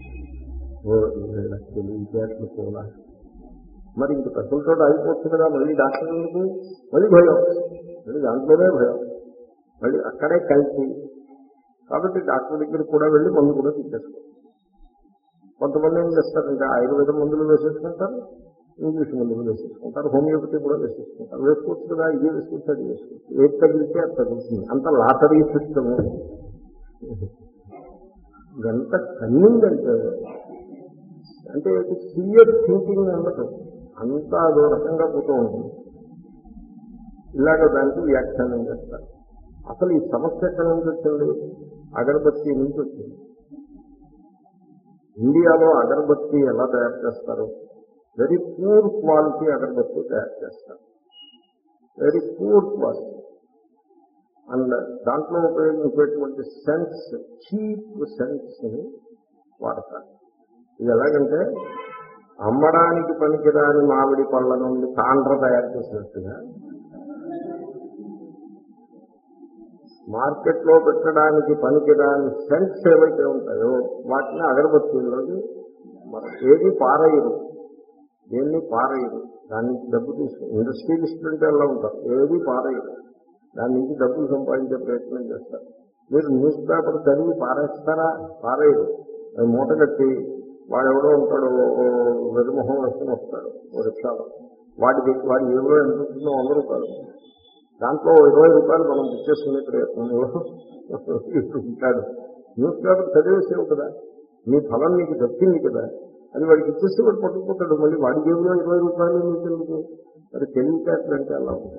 తెలివితేటలు కూడా మరి ఇంక పెద్దలతో అయిపోతుంది కదా. మళ్ళీ డాక్టర్లకు మళ్ళీ భయం, మళ్ళీ దాంట్లోనే భయం, మళ్ళీ అక్కడే కలిసి. కాబట్టి డాక్టర్ దగ్గరికి కూడా వెళ్ళి మందు కూడా తీసేసుకోవాలి. కొంతమంది ఏం చేస్తారంటే ఆయుర్వేదం మందులు వేసేసుకుంటారు, ఇంగ్లీష్ మందులు వేసేసుకుంటారు, హోమియోపతి కూడా వేసేసుకుంటారు. వేసుకోవచ్చు కదా, ఇది వేసుకుంటే అది వేసుకోవచ్చు. ఏది తగిలితే అది తగులుతుంది. అంత లాటరీ సిస్టము. గంట కన్నిందంటే అంటే క్లియర్ థింకింగ్ ఉండదు, అంతా అదో రకంగా పోతూ ఉంటుంది. ఇలాగ దానికి వ్యాఖ్యానం చేస్తారు. అసలు ఈ సమస్య ఎక్కడి నుంచి వచ్చింది? అగరబత్తి నుంచి వచ్చింది. ఇండియాలో అగరబత్తి ఎలా తయారు చేస్తారు? వెరీ పూర్ క్వాలిటీ అగరబత్తి తయారు చేస్తారు, వెరీ పూర్ క్వాలిటీ. అండ్ దాంట్లో ఉపయోగించేటువంటి సెన్స్ చీప్ సెన్స్ ని వాడతారు. ఇది ఎలాగంటే అమ్మడానికి పనికిరాని మామిడి పళ్ళ నుండి తాండ్ర తయారు చేసినట్టుగా మార్కెట్లో పెట్టడానికి పనికిరాని సెంట్స్ ఏవైతే ఉంటాయో వాటిని అగరబత్తీల్లోకి ఏది పారయ్యరు, దేన్ని పారయ్యరు. దాని నుంచి డబ్బు తీసుకుని ఇండస్ట్రియలిస్ట్ అంటే ఎలా ఉంటారు, ఏది పారయ్యరు, దాని నుంచి డబ్బులు సంపాదించే ప్రయత్నం చేస్తారు. మీరు న్యూస్ పేపర్ చదివి పారేస్తారా? పారేయరు. అది మూట కట్టి వాడు ఎవడో ఉంటాడు, వెరుమొహం వేసుకుని వస్తాడు ఓ రిక్షాలో, వాడి వాడి ఏదో ఎంత ఉంటుందో వంద రూపాయలు, దాంట్లో ఇరవై రూపాయలు మనం తెచ్చేసుకునే ప్రయత్నంలో ఉంటాడు. న్యూస్ పేపర్ చదివేసేవు కదా, నీ ఫలం నీకు దక్కింది కదా, అది వాడికి ఇచ్చేస్తే వాడు పట్టుకుపోతాడు. మళ్ళీ వాడి జేబులో ఇరవై రూపాయలు నీకు ఎందుకు? మరి తెలివితేటలు అంటే అలా ఉంటుంది.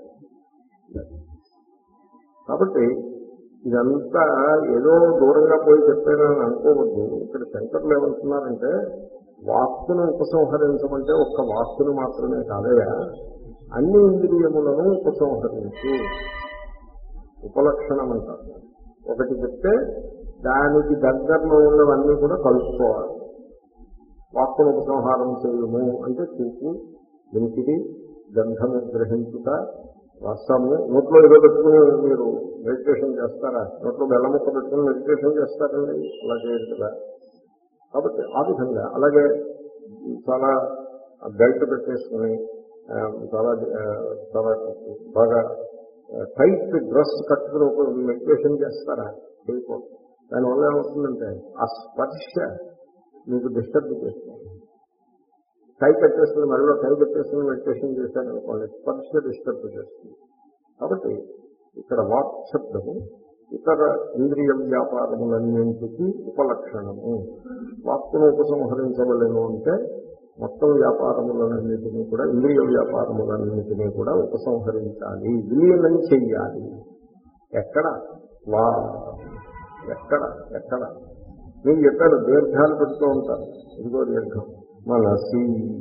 కాబట్టి ఇదంతా ఏదో దూరంగా పోయి చెప్పానని అనుకోవద్దు. ఇక్కడ శంకర్లు ఏమంటున్నారంటే వాక్కును ఉపసంహరించమంటే ఒక్క వాక్కును మాత్రమే కాదయా, అన్ని ఇంద్రియములను ఉపసంహరించి ఉపలక్షణం అంటారు. ఒకటి చెప్తే దానికి దగ్గరలో ఉన్నవన్నీ కూడా కలుపుకోవాలి. వాక్కును ఉపసంహారం చేయము అంటే చూపు, వెంకిడి, గంధము గ్రహించుట, రసము. నోట్లో ఏదో పెట్టుకుని మీరు మెడిటేషన్ చేస్తారా? నోట్లో బెల్లముక్క పెట్టుకుని మెడిటేషన్ చేస్తారండి, అలా చేయరు కదా. కాబట్టి ఆ విధంగా అలాగే చాలా బెల్ట్ పెట్టేసుకుని చాలా చాలా బాగా టైట్ డ్రెస్ కట్టుకుని మెడిటేషన్ చేస్తారా? చేయకూడదు. దానివల్ల ఏమవుతుందంటే ఆ స్పర్శ మీకు డిస్టర్బ్ చేస్తుంది. టై కట్టేసుకుని మళ్ళీ టై కట్టేసుకుని మెడిటేషన్ చేశారనుకోండి, స్పర్శ డిస్టర్బ్ చేస్తుంది. కాబట్టి ఇక్కడ వాక్ శబ్దము ఇతర ఇంద్రియ వ్యాపారములన్నింటికి ఉపలక్షణము. వాక్కును ఉపసంహరించవలను అంటే మొత్తం వ్యాపారములన్నింటినీ కూడా, ఇంద్రియ వ్యాపారములన్నింటినీ కూడా ఉపసంహరించాలి, విలీనం చెయ్యాలి. ఎక్కడ? వా ఎక్కడ ఎక్కడ మీరు చెప్పారు దీర్ఘాలు పెడుతూ ఉంటారు. ఇదిగో దీర్ఘం మనసి,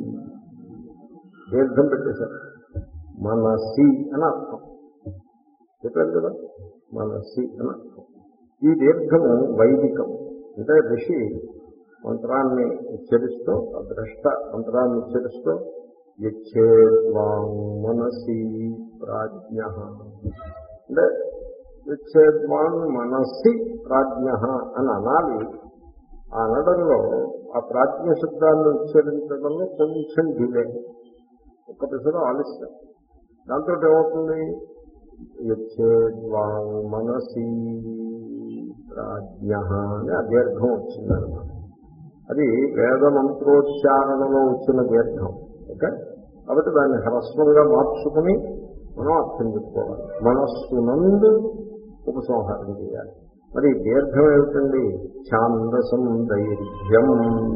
దీర్ఘం పెట్టేశారు, మనసి అని అర్థం చెప్పారు కదా, మనసి అని అర్థం. ఈ దీర్ఘము వైదికం. అంటే ఋషి మంత్రాన్ని ఉచ్చరిస్తూ, ద్రష్ట మంత్రాన్ని ఉచ్చరిస్తూ యచ్చేద్వాంగ్ మనసి ప్రాజ్ఞ అంటే యచ్చేద్వాంగ్ మనసి ప్రాజ్ఞ అని అనాలి. ఆ అనడంలో ఆ ప్రాజ్ఞ శబ్దాన్ని ఉచ్చరించడంలో కొంచెం డిలే, ఒక్క పిసరు ఆలస్యం. దాంతో ఏమవుతుంది? యచ్చేద్వాంగ్ మనసి ప్రాజ్ఞ అని ఆ దీర్ఘం వచ్చిందనమాట. అది వేద మంత్రోచ్చారణలో వచ్చిన దీర్ఘం. ఓకే, కాబట్టి దాన్ని హ్రస్వంగా మార్చుకుని మనం అర్థం చెప్పుకోవాలి. మనస్సునందు ఉపసంహారం చేయాలి. మరి దీర్ఘం ఏమిటండి? ఛాందసం దైర్ఘ్యం.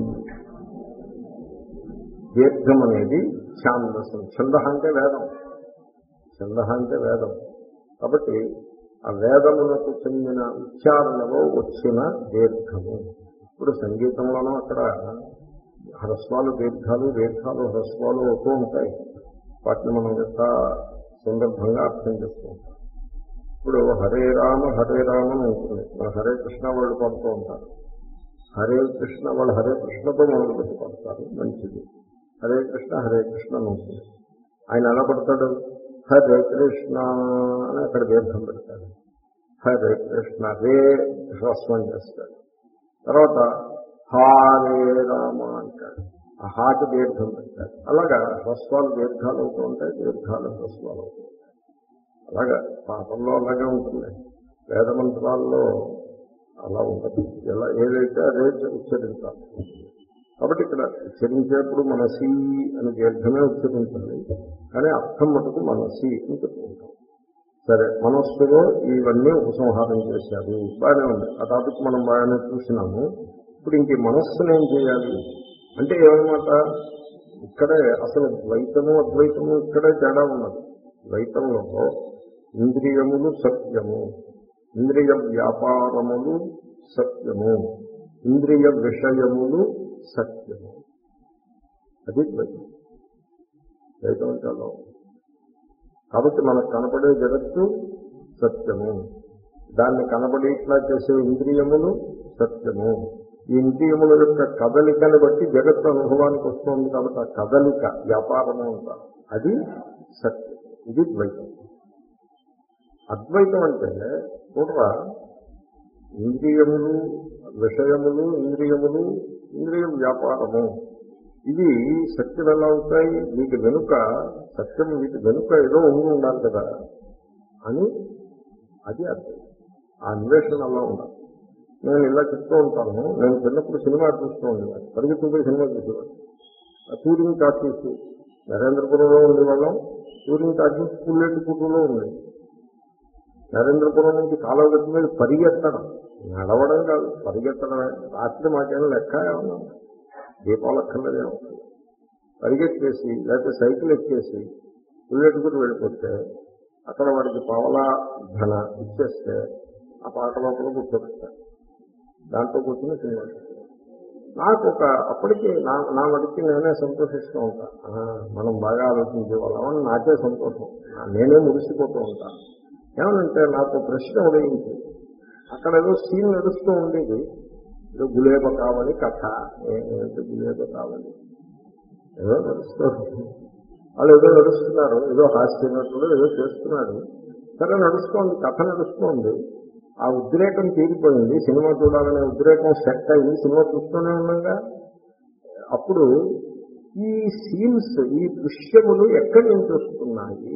దీర్ఘం అనేది ఛాందసం. ఛంద అంటే వేదం, ఛంద అంటే వేదం. కాబట్టి ఆ వేదమునకు చెందిన ఉచ్చారణలో వచ్చిన దీర్ఘము. ఇప్పుడు సంగీతంలోనూ అక్కడ హ్రస్వాలు దీర్ఘాలు, దీర్ఘాలు హ్రస్వాలు అవుతూ ఉంటాయి. వాటిని మనం ఎంత సందర్భంగా అర్థం చేస్తూ ఉంటాం. ఇప్పుడు హరే రామ హరే రామ అని ఉంటుంది. మన హరే కృష్ణ వాళ్ళు పడుతూ ఉంటారు. హరే కృష్ణ వాళ్ళు హరే కృష్ణతో మొదలు పెట్టి పడతారు, మంచిది. హరే కృష్ణ హరే కృష్ణ అని ఉంటుంది. ఆయన ఎలా పడతాడు? హరే కృష్ణ అని అక్కడ దీర్ఘం పెడతాడు. హరే కృష్ణ రే హ్రస్వం చేస్తాడు. తర్వాత హారే రామ అంటాడు. ఆ హాకి దీర్ఘం పెడతాడు. అలాగా హ్రస్వాలు దీర్ఘాలు అవుతూ ఉంటాయి, దీర్ఘాలు హ్రస్వాలు అవుతూ ఉంటాయి. అలాగా పాపంలో అలాగే ఉంటుంది. వేదమంత్రాల్లో అలా ఉండదు. ఎలా ఏదైతే అదే ఉచ్చరించాలి. కాబట్టి ఇక్కడ ఉచ్చరించేప్పుడు మనసి అని దీర్ఘమే ఉచ్చరించాలి, కానీ అర్థం మటుకు మనసి అని చెప్పుకుంటాం. సరే, మనస్సులో ఇవన్నీ ఉపసంహారం చేశారు, బాగానే ఉంది. ఆ టాపిక్ మనం బాగానే చూసినాము. ఇప్పుడు ఇంక మనస్సును ఏం చేయాలి అంటే ఏమన్నమాట, ఇక్కడే అసలు ద్వైతము అద్వైతము ఇక్కడే తేడా ఉన్నది. ద్వైతంలో ఇంద్రియములు సత్యము, ఇంద్రియ వ్యాపారములు సత్యము, ఇంద్రియ విషయములు సత్యము. అది ద్వైతం. ద్వైతం చాలా. కాబట్టి మనకు కనపడే జగత్తు సత్యము, దాన్ని కనబడేట్లా చేసే ఇంద్రియములు సత్యము. ఈ ఇంద్రియముల యొక్క కదలికను బట్టి జగత్తు అనుభవానికి వస్తుంది. కాబట్టి ఆ కదలిక వ్యాపారము అంటారు, అది సత్యం. ఇది ద్వైతం. అద్వైతం అంటే కూడా ఇంద్రియములు విషయములు, ఇంద్రియములు, ఇంద్రియ వ్యాపారము, ఇవి సత్యం ఎలా అవుతాయి? వీటి వెనుక సత్యం, వీటి వెనుక ఏదో ఉండి ఉండాలి కదా అని, అది అద్వైతం. ఆ అన్వేషణ అలా ఉండాలి. నేను ఇలా చెప్తూ ఉంటాను, నేను చిన్నప్పుడు సినిమా చూస్తూ ఉండేవాడు, పరిగెత్తుకుపోయి సినిమా చూసేవాడు. టూరింగ్ టాకీస్ నరేంద్రపురంలో ఉండేవాళ్ళం. టూరింగ్ టాకీస్ పుల్లెట్టుకుట్టులో ఉండేది. నరేంద్రపురం నుంచి కాలువగట్టు మీద పరిగెత్తడం, నడవడం కాదు, పరిగెత్తడమే. రాత్రి మాకేమో లెక్క ఏమన్నా దీపాలక్కర్లేదేమో, పరిగెత్తేసి లేకపోతే సైకిల్ ఎక్కేసి పుల్లెట్టుకుని వెళ్ళిపోతే అక్కడ వాడికి పావలా ధన ఇచ్చేస్తే ఆ పాట లోపల కూర్చోబెట్టారు. దాంట్లో కూర్చొని సినిమా నాకు ఒక అప్పటికి నా నా వడికి నేనే సంతోషిస్తూ ఉంటాను. మనం బాగా ఆలోచించే వాళ్ళమని నాకే సంతోషం, నేనే మురిసిపోతూ ఉంటాను. ఏమనంటే నాకు ప్రశ్న ఉదయించి, అక్కడ ఏదో సీన్ నడుస్తూ ఉండేది, ఏదో గులేబ కావాలి కథ, ఏంటంటే గులేబ కావాలి ఏదో నడుస్తూ, వాళ్ళు ఏదో నడుస్తున్నారు, ఏదో హాస్యనటులు ఏదో చేస్తున్నారు. సరే నడుస్తోంది, కథ నడుస్తోంది. ఆ ఉద్రేకం తీరిపోయింది, సినిమా చూడాలనే ఉద్రేకం సెట్ అయింది, సినిమా చూస్తూనే ఉన్నాగా. అప్పుడు ఈ సీన్స్, ఈ దృశ్యములు ఎక్కడి నుంచి వస్తున్నాయి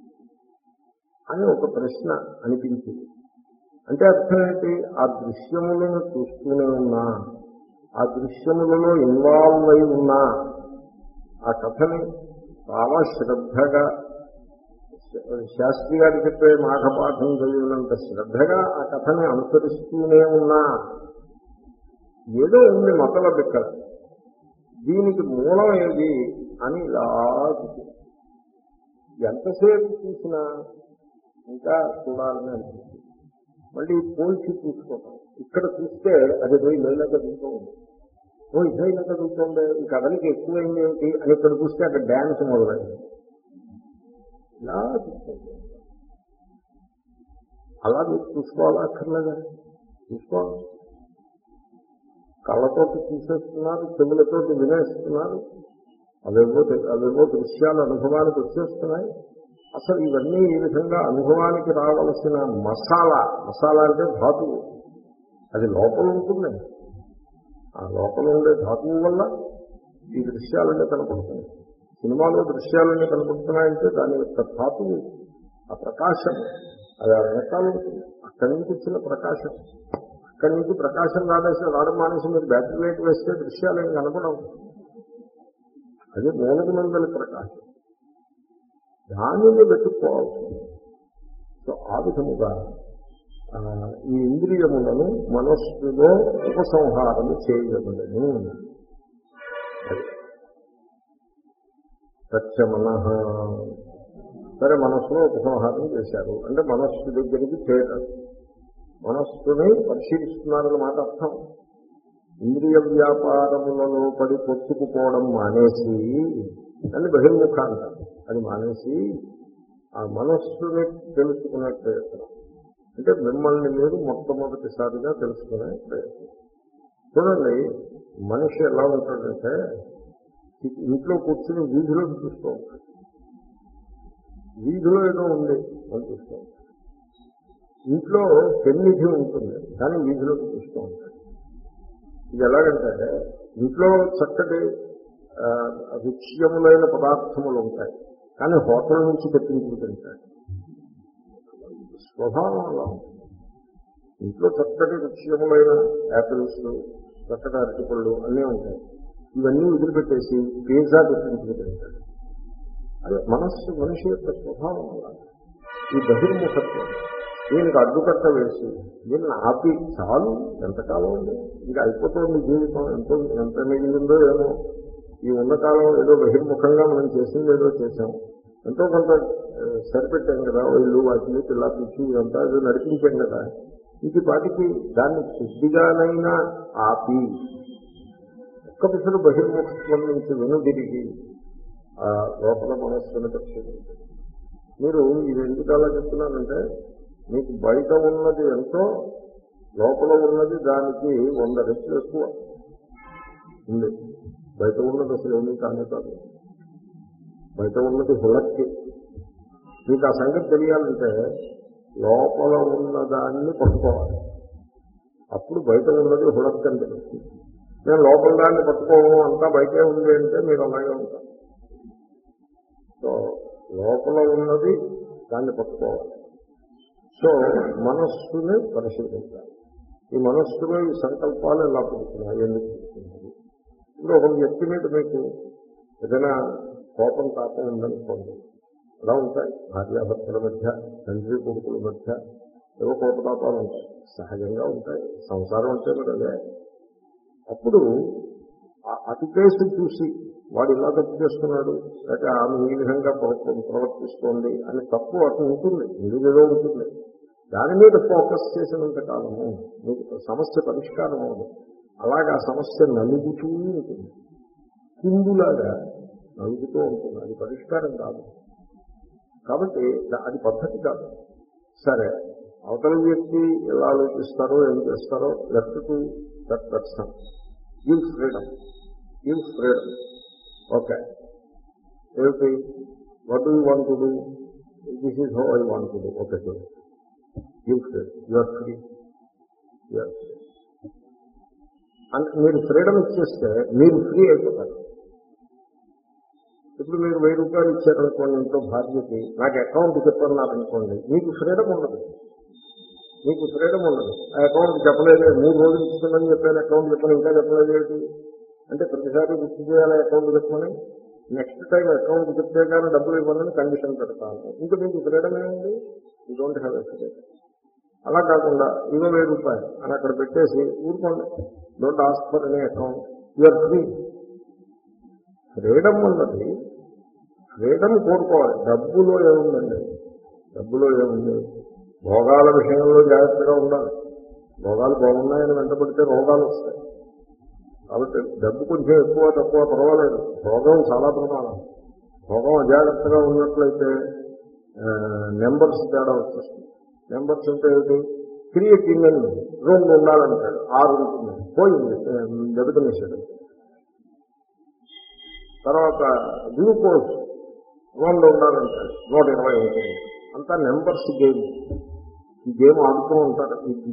అని ఒక ప్రశ్న అనిపించింది. అంటే అర్థం ఏంటి? ఆ దృశ్యములను చూస్తూనే ఉన్నా, ఆ దృశ్యములలో ఇన్వాల్వ్ అయి ఉన్నా, ఆ కథని చాలా శ్రద్ధగా, శాస్త్రి గారు చెప్పే మాఘపాఠం చదివినంత శ్రద్ధగా ఆ కథని అనుసరిస్తూనే ఉన్నా, ఏదో ఉంది మతలబ్ ఇక్కడ, దీనికి మూలం ఏది అని ఇలా ఎంతసేపు చూసినా ఇంకా చూడాలని అనిపిస్తుంది. మళ్ళీ పోల్చి చూసుకోవటం, ఇక్కడ చూస్తే అది పోయి లేలాగా దిగుతూ ఉంది, ఓ ఇదైనాక దిగుతుంది, ఈ కథలకి ఎక్కువైంది ఏమిటి అని ఇక్కడ చూస్తే అక్కడ డ్యాన్స్ మొదలైంది. ఇలా చూసుకోండి, అలా మీరు చూసుకోవాలా అక్కర్లేదా? చూసుకోవాలి. కళ్ళతోటి చూసేస్తున్నారు, చెవులతోటి వినేస్తున్నారు, అవేవో అవేవో దృశ్యాలు అనుభవానికి వచ్చేస్తున్నాయి. అసలు ఇవన్నీ ఈ విధంగా అనుభవానికి రావలసిన మసాలా, మసాలా అంటే ధాతువు, అది లోపల ఉంటుంది. ఆ లోపల ఉండే ధాతువు వల్ల ఈ దృశ్యాలన్నీ కనపడుతున్నాయి. సినిమాలో దృశ్యాలన్నీ కనపడుతున్నాయంటే దాని యొక్క ధాతువు, ఆ ప్రకాశం, అది ఆ రకాలు ఉంటుంది. అక్కడి నుంచి వచ్చిన ప్రకాశం, అక్కడి నుంచి ప్రకాశం రాడేసి రావడం మానేసి మీరు బ్యాటరీ లైట్ వేస్తే దృశ్యాలు ఏం కనపడవు. అది మూలగునందలి ప్రకాశం, దానిని వెతుక్కోవాల్సి ఉంది. సో ఆ విధముగా ఈ ఇంద్రియములను మనస్సులో ఉపసంహారము చేయగలను. సత్యమనః, సరే మనస్సులో ఉపసంహారం చేశారు అంటే మనస్సు దగ్గరికి చేరారు, మనస్సుని పరిశీలిస్తున్నారన్నమాట అర్థం. ఇంద్రియ వ్యాపారములలో పడి పొత్తుకుపోవడం మానేసి, అని బహిర్ముఖ అంటారు, అది మానేసి ఆ మనస్సుని తెలుసుకునే ప్రయత్నం, అంటే మిమ్మల్ని మీరు మొట్టమొదటిసారిగా తెలుసుకునే ప్రయత్నం. చూడండి, మనిషి ఎలా ఉంటాడంటే ఇంట్లో కూర్చుని వీధిలోకి చూస్తూ ఉంటాడు, వీధిలో ఏదో ఉంది అని చూస్తూ ఉంటాడు. ఇంట్లో పెన్నిధి ఉంటుంది కానీ వీధిలోకి చూస్తూ ఉంటాడు. ఇది ఎలాగంటే ఇంట్లో చక్కటి రుచ్యములైన పదార్థములు ఉంటాయి కానీ హోటల్ నుంచి తెప్పించుకు తింటాడు. స్వభావం అలా ఉంటుంది. ఇంట్లో చక్కటి రుచ్యములైన యాపిల్స్, చక్కటి అరటిపళ్ళు అన్నీ ఉంటాయి, ఇవన్నీ వదిలిపెట్టేసి పిజ్జా తెప్పించుకు తింటాడు. అదే మనస్సు, మనిషి యొక్క స్వభావం అలా. ఈ బహిర్ముఖత్వం దీనికి అడ్డుకట్ట వేసి దీన్ని ఆపి చాలు, ఎంతకాలం ఉంది ఇంకా అయిపోతుంది జీవితం, ఎంతో ఎంత మిగిలిందో ఏమో, ఈ ఉన్నకాలం ఏదో బహిర్ముఖంగా మనం చేసింది ఏదో చేసాం, ఎంతో కొంత సరిపెట్టాం కదా, ఇల్లు వాటిని పిల్ల పిచ్చి ఇదంతా ఏదో నడిపించాం కదా, ఇది పాటికి దాన్ని కొద్దిగానైనా ఆపి ఒక్క పిసరు బహిర్ముఖత్వం నుంచి వెనుదిరిగి ఆ లోపల మనస్సును పరిశీలించండి. మీరు ఇది ఎందుకు అలా చెప్తున్నానంటే మీకు బయట ఉన్నది ఎంతో, లోపల ఉన్నది దానికి వంద రెట్లు ఎక్కువ ఉంది. బయట ఉన్నది అసలు ఏమీ కానే కాదు, బయట ఉన్నది హుళక్కి. మీకు ఆ సంగతి తెలియాలంటే లోపల ఉన్నదాన్ని పట్టుకోవాలి, అప్పుడు బయట ఉన్నది హుళక్కి అని తెలుస్తుంది. నేను లోపల దాన్ని పట్టుకోవడం అంతా బయటే ఉంది అంటే మీరు అలాగే ఉంటారు. సో లోపల ఉన్నది దాన్ని పట్టుకోవాలి. సో మనస్సుని పరిశీలించాలి. ఈ మనస్సులో ఈ సంకల్పాలు ఎలా పుడుతున్నాయి, ఎందుకు పుడుతున్నాయి. ఇప్పుడు ఒక వ్యక్తి మీద మీకు ఏదైనా కోపం తాపం ఉందనుకోండి, అలా ఉంటాయి. భార్యాభర్తల మధ్య, తండ్రి కొడుకుల మధ్య ఏవో కోపతాపాలు ఉంటాయి, సహజంగా ఉంటాయి. సంసారం అంటే మరి అదే. అప్పుడు అతి కేసు చూసి వాడు ఇలా తప్పు చేస్తున్నాడు, లేక ఆమె ఈ విధంగా ప్రవర్తిస్తోంది అని తప్పు అటు ఉంటుంది, ఎందుకేదో ఉంటుంది. దాని మీద ఫోకస్ చేసినంత కాలము మీకు సమస్య పరిష్కారం అవ్వదు. అలాగా సమస్య నలుగుతూ ఉంటుంది, కుందులాగా నలుగుతూ ఉంటుంది, అది పరిష్కారం కాదు. కాబట్టి అది పద్ధతి కాదు. సరే, అవతల వ్యక్తి ఎలా ఆలోచిస్తారో ఏం చేస్తారో left to that person, give freedom, give freedom. Okay, ఏమిటి, what do you want to do, this is how I want to do. Okay, do give freedom, you are free, you are free. అంటే మీరు freedom ఇచ్చేస్తే మీరు free అయిపోతారు. ఇప్పుడు మీరు వెయ్యి రూపాయలు ఇచ్చారనుకోండి ఇంట్లో భార్యకి, నాకు అకౌంట్ చెప్పన్నారనుకోండి, మీకు ఫ్రీడమ్ ఉండదు, మీకు ఫ్రీడమ్ ఉండదు. ఆ అకౌంట్ చెప్పలేదు, మూడు రోజులు ఇస్తుందని చెప్పాను, అకౌంట్ చెప్పని ఇంకా చెప్పలేదు ఏంటి అంటే ప్రతిసారి గుర్తు చేయాలి అకౌంట్ చెప్పమని. నెక్స్ట్ టైం అకౌంట్ చెప్తే కానీ డబ్బులు ఇవ్వాలని కండిషన్ పెడతాను. ఇంకా మీకు ఫ్రీడమ్ ఏముంది, you don't have a freedom. అలా కాకుండా ఇరవై వెయ్యి రూపాయలు అని అక్కడ పెట్టేసి ఊరుకోండి, don't ask for any account, you are free. Freedom ఉన్నది, ఫ్రీడమ్ కోరుకోవాలి. డబ్బులో ఏముందండి, డబ్బులో ఏముంది, భోగాల విషయంలో జాగ్రత్తగా ఉండాలి. భోగాలు బాగున్నాయని వెంటబడితే రోగాలు వస్తాయి. కాబట్టి డబ్బు కొంచెం ఎక్కువ తక్కువ పర్వాలేదు, భోగం చాలా ప్రమాదం. భోగం అజాగ్రత్తగా ఉన్నట్లయితే నెంబర్స్ తేడా వచ్చేస్తుంది. నెంబర్స్ అంటే ఏమిటి, క్రియేటింగ్ అని రెండు ఉండాలంటాడు, ఆరు ఉంటుంది, పోయింది దెబ్బతినేసాడు. తర్వాత గ్లూకోజ్ రెండు ఉండాలంటాడు, నూట ఇరవై ఉంటుంది. అంతా నెంబర్స్ గేమ్. ఈ గేమ్ ఆడుతూ ఉంటారు,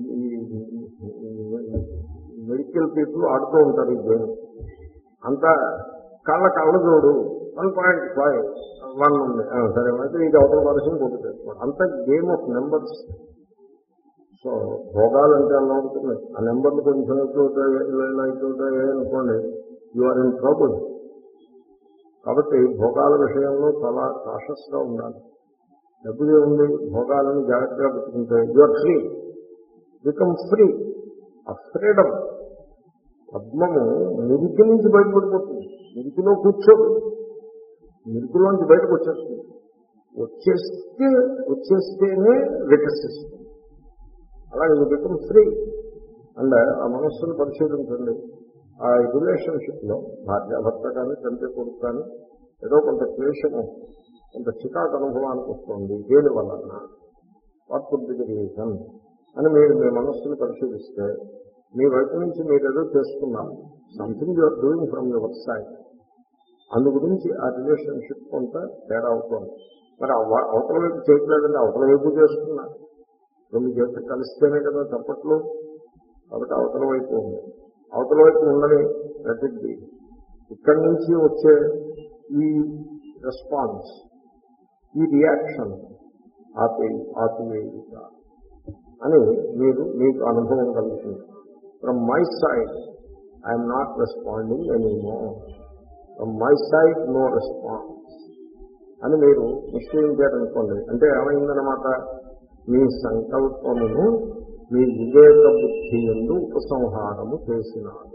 మెడికల్ పీపుల్ ఆడుతూ ఉంటారు ఈ గేమ్ అంతా. కళ్ళ కళ్ళ జోడు వన్ పాయింట్ ఫైవ్ వన్ ఉంది, సరే అయితే ఇది అవతల వరుసని పోటీ చేసుకోండి. అంతా గేమ్ ఆఫ్ నెంబర్స్. సో భోగాలంటే అలా ఉంటుంది. ఆ నెంబర్లు కొంచెం ఎక్కువవుతాయి, ఇలా ఎక్కువవుతాయి అనుకోండి, యు ఆర్ ఇన్ ట్రబుల్. కాబట్టి భోగాల విషయంలో చాలా కాషస్గా ఉండాలి. డబ్బులు ఏముంది, భోగాలను జాగ్రత్తగా పెట్టుకుంటే you are free, become free. ఆ ఫ్రీడమ్ పద్మము మురికి నుంచి బయటపడిపోతుంది, మురికిలో కూర్చోదు, మురికిలోంచి బయటకు వచ్చేస్తుంది. వచ్చేస్తే వచ్చేస్తేనే వికసిస్తుంది. అలాగే యు బికమ్ ఫ్రీ. అండ్ ఆ మనస్సును పరిశీలించండి. ఆ రిలేషన్షిప్లో భార్యాభర్త కానీ తండ్రి కొడుకు కానీ ఏదో కొంత క్లేషము, కొంత చికాకు అనుభవానికి వస్తుంది. దేని వలన, what could be the reason అని మీరు మీ మనస్సును పరిశీలిస్తే మీ వైపు నుంచి మీరు ఏదో చేస్తున్నారు, something you're doing from your side. అందు గురించి ఆ రిలేషన్షిప్ కొంత తేడా అవుతుంది. మరి అవతల వైపు చేయట్లేదండి, అవతల వైపు చేస్తున్నారు. రెండు చేతులు కలిస్తేనే కదా చప్పట్లు. కాబట్టి అవతల వైపు ఉంది, అవతల వైపు ఉండని ప్రతిద్ది. ఇక్కడి నుంచి వచ్చే ఈ రెస్పాన్స్, ఈ రియాక్షన్ ఆపే ఆపివేయుట అని మీరు మీకు అనుభవం కలుగుతుంది. From my side I'm not responding anymore, from my side no response. అని మీరు నిశ్చయించారనుకోండి, అంటే ఏమైందనమాట, మీ సంకల్పమును మీ వివేక బుద్ధి యందు ఉపసంహారము చేసినాడు.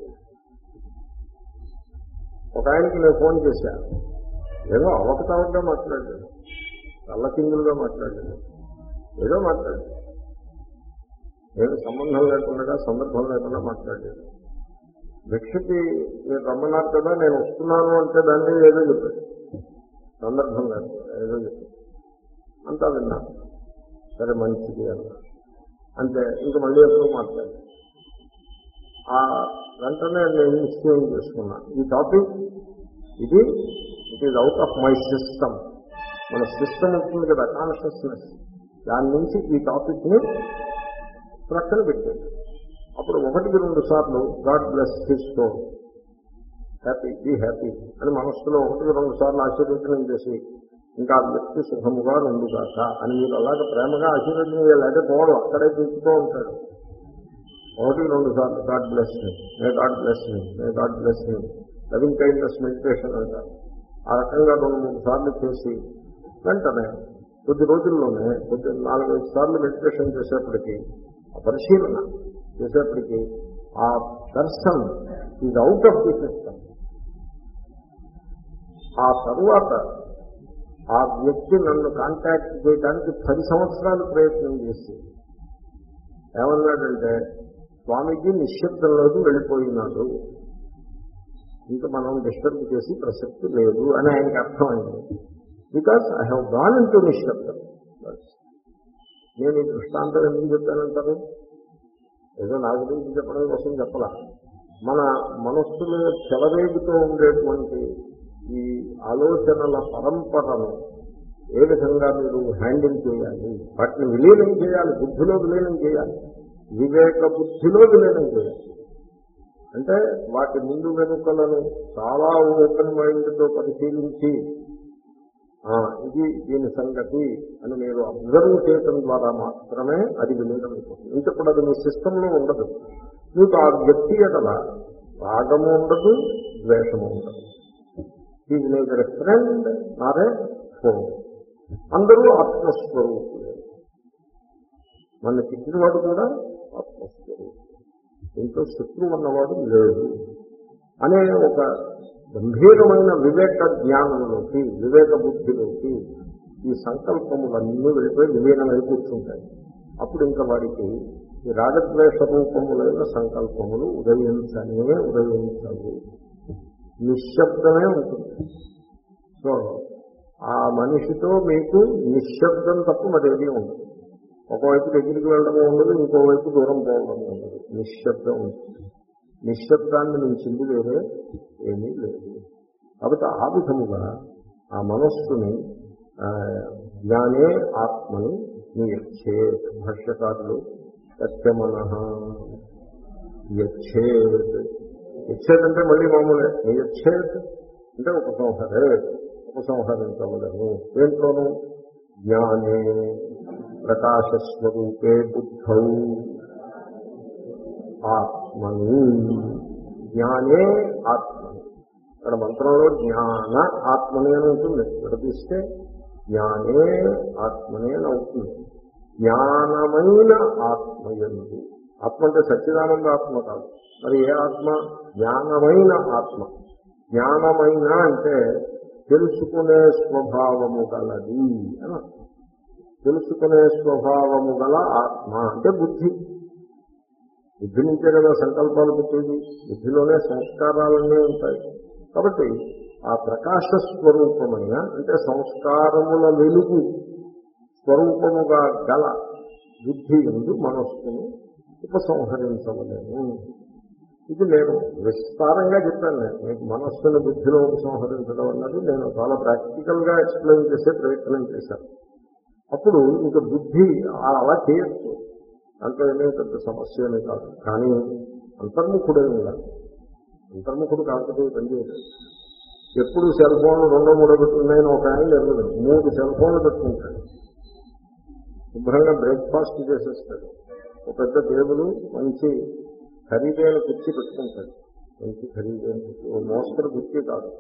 ఒక ఆయనకి నేను ఫోన్ చేశాను, ఏదో అవకతవకగా మాట్లాడాను, కళ్ళకిందులుగా మాట్లాడాను, ఏదో మాట్లాడాను, ఏదో సంబంధం లేకుండా సందర్భం లేకుండా మాట్లాడాను. భిక్షకి మీరు రమ్మన్నారు కదా, నేను వస్తున్నాను అంటే దాన్ని ఏదో చెప్పాడు, సందర్భం లేకుండా ఏదో చెప్పాడు, అంతా విన్నాను. సరే మంచిది అన్నా, అంటే ఇంక మళ్ళీ ఎప్పుడూ మాట్లాడాను. ఆ వెంటనే నేను నిశ్చయం చేసుకున్నా, ఈ టాపిక్ ఇది it is out of my system. మన సిస్టమ్ ఉంటుంది కదా కాన్షియస్నెస్, దాని నుంచి ఈ టాపిక్ని ప్రక్కన పెట్టాను. అప్పుడు ఒకటికి రెండు సార్లు God bless his soul, happy be happy అని మనస్సులో ఒకటికి రెండు సార్లు ఆశీర్వచనం చేసి, ఇంకా ఆ వ్యక్తి సుఖముగా ఉండుగాక అని మీరు అలాగే ప్రేమగా ఆశీర్వచనం చేయాలి. అయితే పోవడం అక్కడే చూస్తూ ఉంటాడు. ఒకటి రెండు సార్లు God bless me, may God bless me, may God bless me, loving kindness meditation అంటారు. ఆ రకంగా రెండు మూడు సార్లు చేసి వెంటనే కొద్ది రోజుల్లోనే కొద్ది నాలుగైదు సార్లు మెడిటేషన్ చేసేప్పటికీ, ఆ పరిశీలన చేసేప్పటికీ ఆ దర్శనం is out of the system. ఆ తరువాత ఆ వ్యక్తి నన్ను కాంటాక్ట్ చేయడానికి పది సంవత్సరాలు ప్రయత్నం చేసి ఏమన్నాడంటే, స్వామీజీ నిశ్శబ్దంలోకి వెళ్ళిపోయినాడు, ఇంకా మనం డిస్టర్బ్ చేసి ప్రసక్తి లేదు అని ఆయనకి అర్థమైంది. Because I have gone into నిశ్శబ్దం. నేను ఈ దృష్టాంతం ఎందుకు చెప్పానంటారు, ఏదో నా గురించి చెప్పడం కోసం చెప్పలా. మన మనస్సులో చెలరేగుతూ ఉండేటువంటి ఈ ఆలోచనల పరంపరను ఏ విధంగా మీరు హ్యాండిల్ చేయాలి, వాటిని విలీనం చేయాలి, బుద్ధిలో విలీనం చేయాలి, వివేక బుద్ధిలో విలీనం చేయాలి. అంటే వాటి ముందు వెనుకలను చాలా ఓపెన్ మైండ్తో పరిశీలించి ఇది దీని సంగతి అని మీరు అబ్జర్వ్ చేయడం ద్వారా మాత్రమే అది విలీనం అయిపోతుంది. ఇంకప్పుడు అది మీ సిస్టంలో ఉండదు. మీకు ఆ వ్యక్తి ఎడల రాగము ఉండదు, ద్వేషము ఉండదు. ఈజ్ నేదర్ ఎ ఫ్రెండ్ నార్ ఏ ఫో. అందరూ ఆత్మస్వరూపులే. మన తిట్టినవాడు కూడా ఆత్మస్వరూపుడు, ఇంట్లో శత్రువు అన్నవాడు లేదు అనే ఒక గంభీరమైన వివేక జ్ఞానంలోకి, వివేక బుద్ధిలోకి ఈ సంకల్పములన్నీ వెళ్ళిపోయి విలీనమై కూర్చుంటాయి. అప్పుడు ఇంకా వాడికి ఈ రాగద్వేష రూపములైన సంకల్పములు ఉదయించనే ఉదయించవు, నిశ్శబ్దమే ఉంటుంది. సో ఆ మనిషితో మీకు నిశ్శబ్దం తప్ప మరేదీ ఉండదు. ఒకవైపు దగ్గరికి వెళ్ళడము ఉండదు, ఇంకోవైపు దూరం పోవడము ఉండదు, నిశ్శబ్దం ఉంటుంది. నిశ్శబ్దాన్ని మించింది వేరే ఏమీ లేదు. కాబట్టి ఆ విధముగా ఆ మనస్సుని జ్ఞానే ఆత్మని నియచ్చేత్. భాష్యకారులు సత్యమనః యచ్చేత్, యచ్చేత్ అంటే మళ్ళీ మామూలే, నియచ్చేత్ అంటే ఉపసంహరే, ఉపసంహరించవలను. దేంట్లోనూ జ్ఞానే ప్రకాశస్వరూపే బుద్ధౌ ఆత్మని. జ్ఞానే ఆత్మని. ఇక్కడ మంత్రంలో జ్ఞాన ఆత్మని అని ఉంటుంది, విడదీస్తే జ్ఞానే ఆత్మని అని అవుతుంది. జ్ఞానమైన ఆత్మయందు. ఆత్మ అంటే సచ్చిదానంద ఆత్మ కాదు, మరి ఏ ఆత్మ? జ్ఞానమైన ఆత్మ. జ్ఞానమైన అంటే తెలుసుకునే స్వభావము గలది అని అర్థం. తెలుసుకునే స్వభావము గల ఆత్మ అంటే బుద్ధి. బుద్ధి నుంచే కదా సంకల్పాలు పుట్టేది, బుద్ధిలోనే సంస్కారాలన్నీ ఉంటాయి. కాబట్టి ఆ ప్రకాశ స్వరూపమైన అంటే సంస్కారముల వెలుగు స్వరూపముగా గల బుద్ధి ఎందు మనస్సును ఉపసంహరించవలేము. ఇది నేను విస్తారంగా చెప్పాను. నేను మీకు మనస్సును బుద్ధిలో ఉపసంహరించడం అన్నది నేను చాలా ప్రాక్టికల్గా ఎక్స్ప్లెయిన్ చేసే ప్రయత్నం చేశాను. అప్పుడు ఇంకా బుద్ధి అలా చేయొచ్చు, దాంట్లో ఏమీ పెద్ద సమస్య ఏమీ కాదు. కానీ అంతర్ముఖుడే ఉండాలి. అంతర్ముఖుడు కాకపోతే పనిచేయలేదు. ఎప్పుడు సెల్ ఫోన్లు రెండో మూడో పెట్టుకున్నాయని ఒక ఆయన లేదు, మూడు సెల్ ఫోన్లు పెట్టుకుంటాడు. శుభ్రంగా బ్రేక్ఫాస్ట్ చేసేస్తాడు. ఒక పెద్ద టేబుల్, మంచి ఖరీదైన కుర్చీ పెట్టుకుంటాడు. మంచి ఖరీదైన కుర్చీ, ఓ మోస్తరు కుర్చీ కాదు,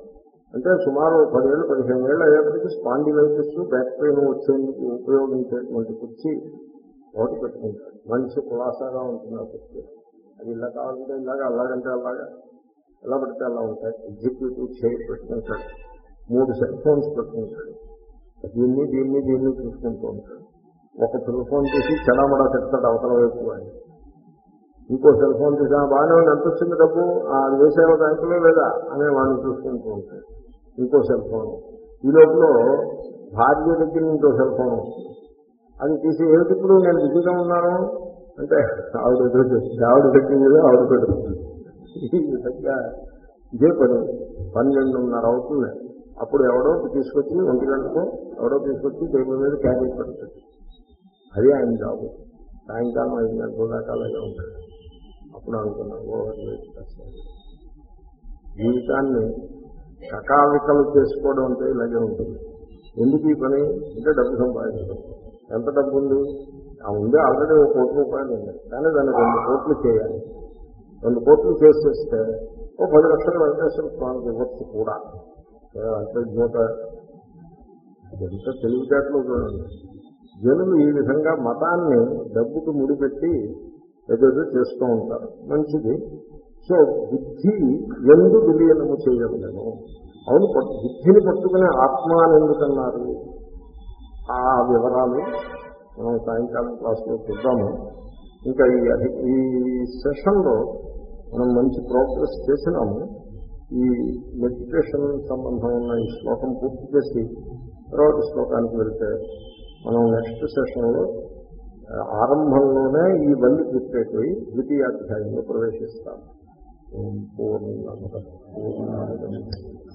అంటే సుమారు పదేళ్ళు పదిహేను ఏళ్ళు అయ్యేప్పటికీ స్పాండిలైటిస్ బ్యాక్ పెయిన్ వచ్చేందుకు ఉపయోగించేటువంటి కుర్చీ ఒకటి పెట్టుకుంటాడు. మంచి కులాసాగా ఉంటుంది ఆ కుర్చీ. అది ఇలా కావాలంటే ఇలాగా, అలాగంటే అలాగా, ఎలా పడితే అలా ఉంటాయి. ఎగ్జిక్యూటివ్ చైర్ పెట్టుకుంటాడు. మూడు సెల్ ఫోన్స్ పెట్టుకుంటాడు. దీన్ని దీన్ని దీన్ని చూసుకుంటూ ఉంటాడు. ఒక సెల్ ఫోన్ తీసి చెడమడా చెప్తాడు అవతల వైపు అని. ఇంకో సెల్ ఫోన్ తీసి బాగానే ఉంది, ఎంత వచ్చింది డబ్బు, అది వేసేవ బ్యాంకులో లేదా అనే వాడిని చూసుకుంటూ ఉంటాడు. ఇంకో సెల్ ఫోన్. ఈ లోపల భార్య దగ్గర ఇంకో సెల్ ఫోన్ వస్తుంది. అది తీసి ఏమిటి ఇప్పుడు నేను బిజీగా ఉన్నాను అంటే ఆవిడ ఎదురు చేస్తుంది. ఆవిడ పెట్టింది ఆవిడ పెడుతుంది. ఈ విధంగా ఇదే పని పన్నెండున్నర అవుతుంది. అప్పుడు ఎవడో తీసుకొచ్చి ఒంటి గంటకు ఎవడో తీసుకొచ్చి టేబుల్ మీద క్యారీ పెడతాడు. అది ఆయన జాబు. సాయంకాలం ఐదు గంటల దాకా అలాగే ఉంటాడు. అప్పుడు అనుకున్నాను ఓవర్ వెయిట్ చేస్తాను. జీవితాన్ని సకాలికలు చేసుకోవడం అంటే ఇలాగే ఉంటుంది. ఎందుకు ఈ పని అంటే డబ్బు సంపాదించడం. ఎంత డబ్బు ఉంది? ఆ ఉంది ఆల్రెడీ ఒక కోటి రూపాయలు ఉంది, కానీ దాన్ని రెండు కోట్లు చేయాలి. రెండు కోట్లు చేసేస్తే ఓ పది లక్షల వెంకటేశ్వర స్వామికి ఇవ్వచ్చు కూడా. అంతర్జ్ఞత ఎంత తెలివితేటలు చూడండి. జనులు ఈ విధంగా మతాన్ని డబ్బుకు ముడిపెట్టి ఏదేదో చేస్తూ ఉంటారు. మంచిది. సో బుద్ధి ఎందు విలీనము చేయలేము. అవును, బుద్ధిని పట్టుకునే ఆత్మ అని ఎందుకన్నారు? ఆ వివరాలు మనం సాయంకాలం క్లాసులో చూద్దాము. ఇంకా ఈ ఈ సెషన్లో మనం మంచి ప్రోగ్రెస్ చేసినాము. ఈ మెడిటేషన్ సంబంధం ఉన్న ఈ శ్లోకం పూర్తి చేసి తర్వాత శ్లోకానికి వెళ్తే మనం నెక్స్ట్ సెషన్లో ఆరంభంలోనే ఈ వల్లి పూర్తయిపోయి ద్వితీయాధ్యాయంలో ప్రవేశిస్తాము. పూర్ణ పూర్ణ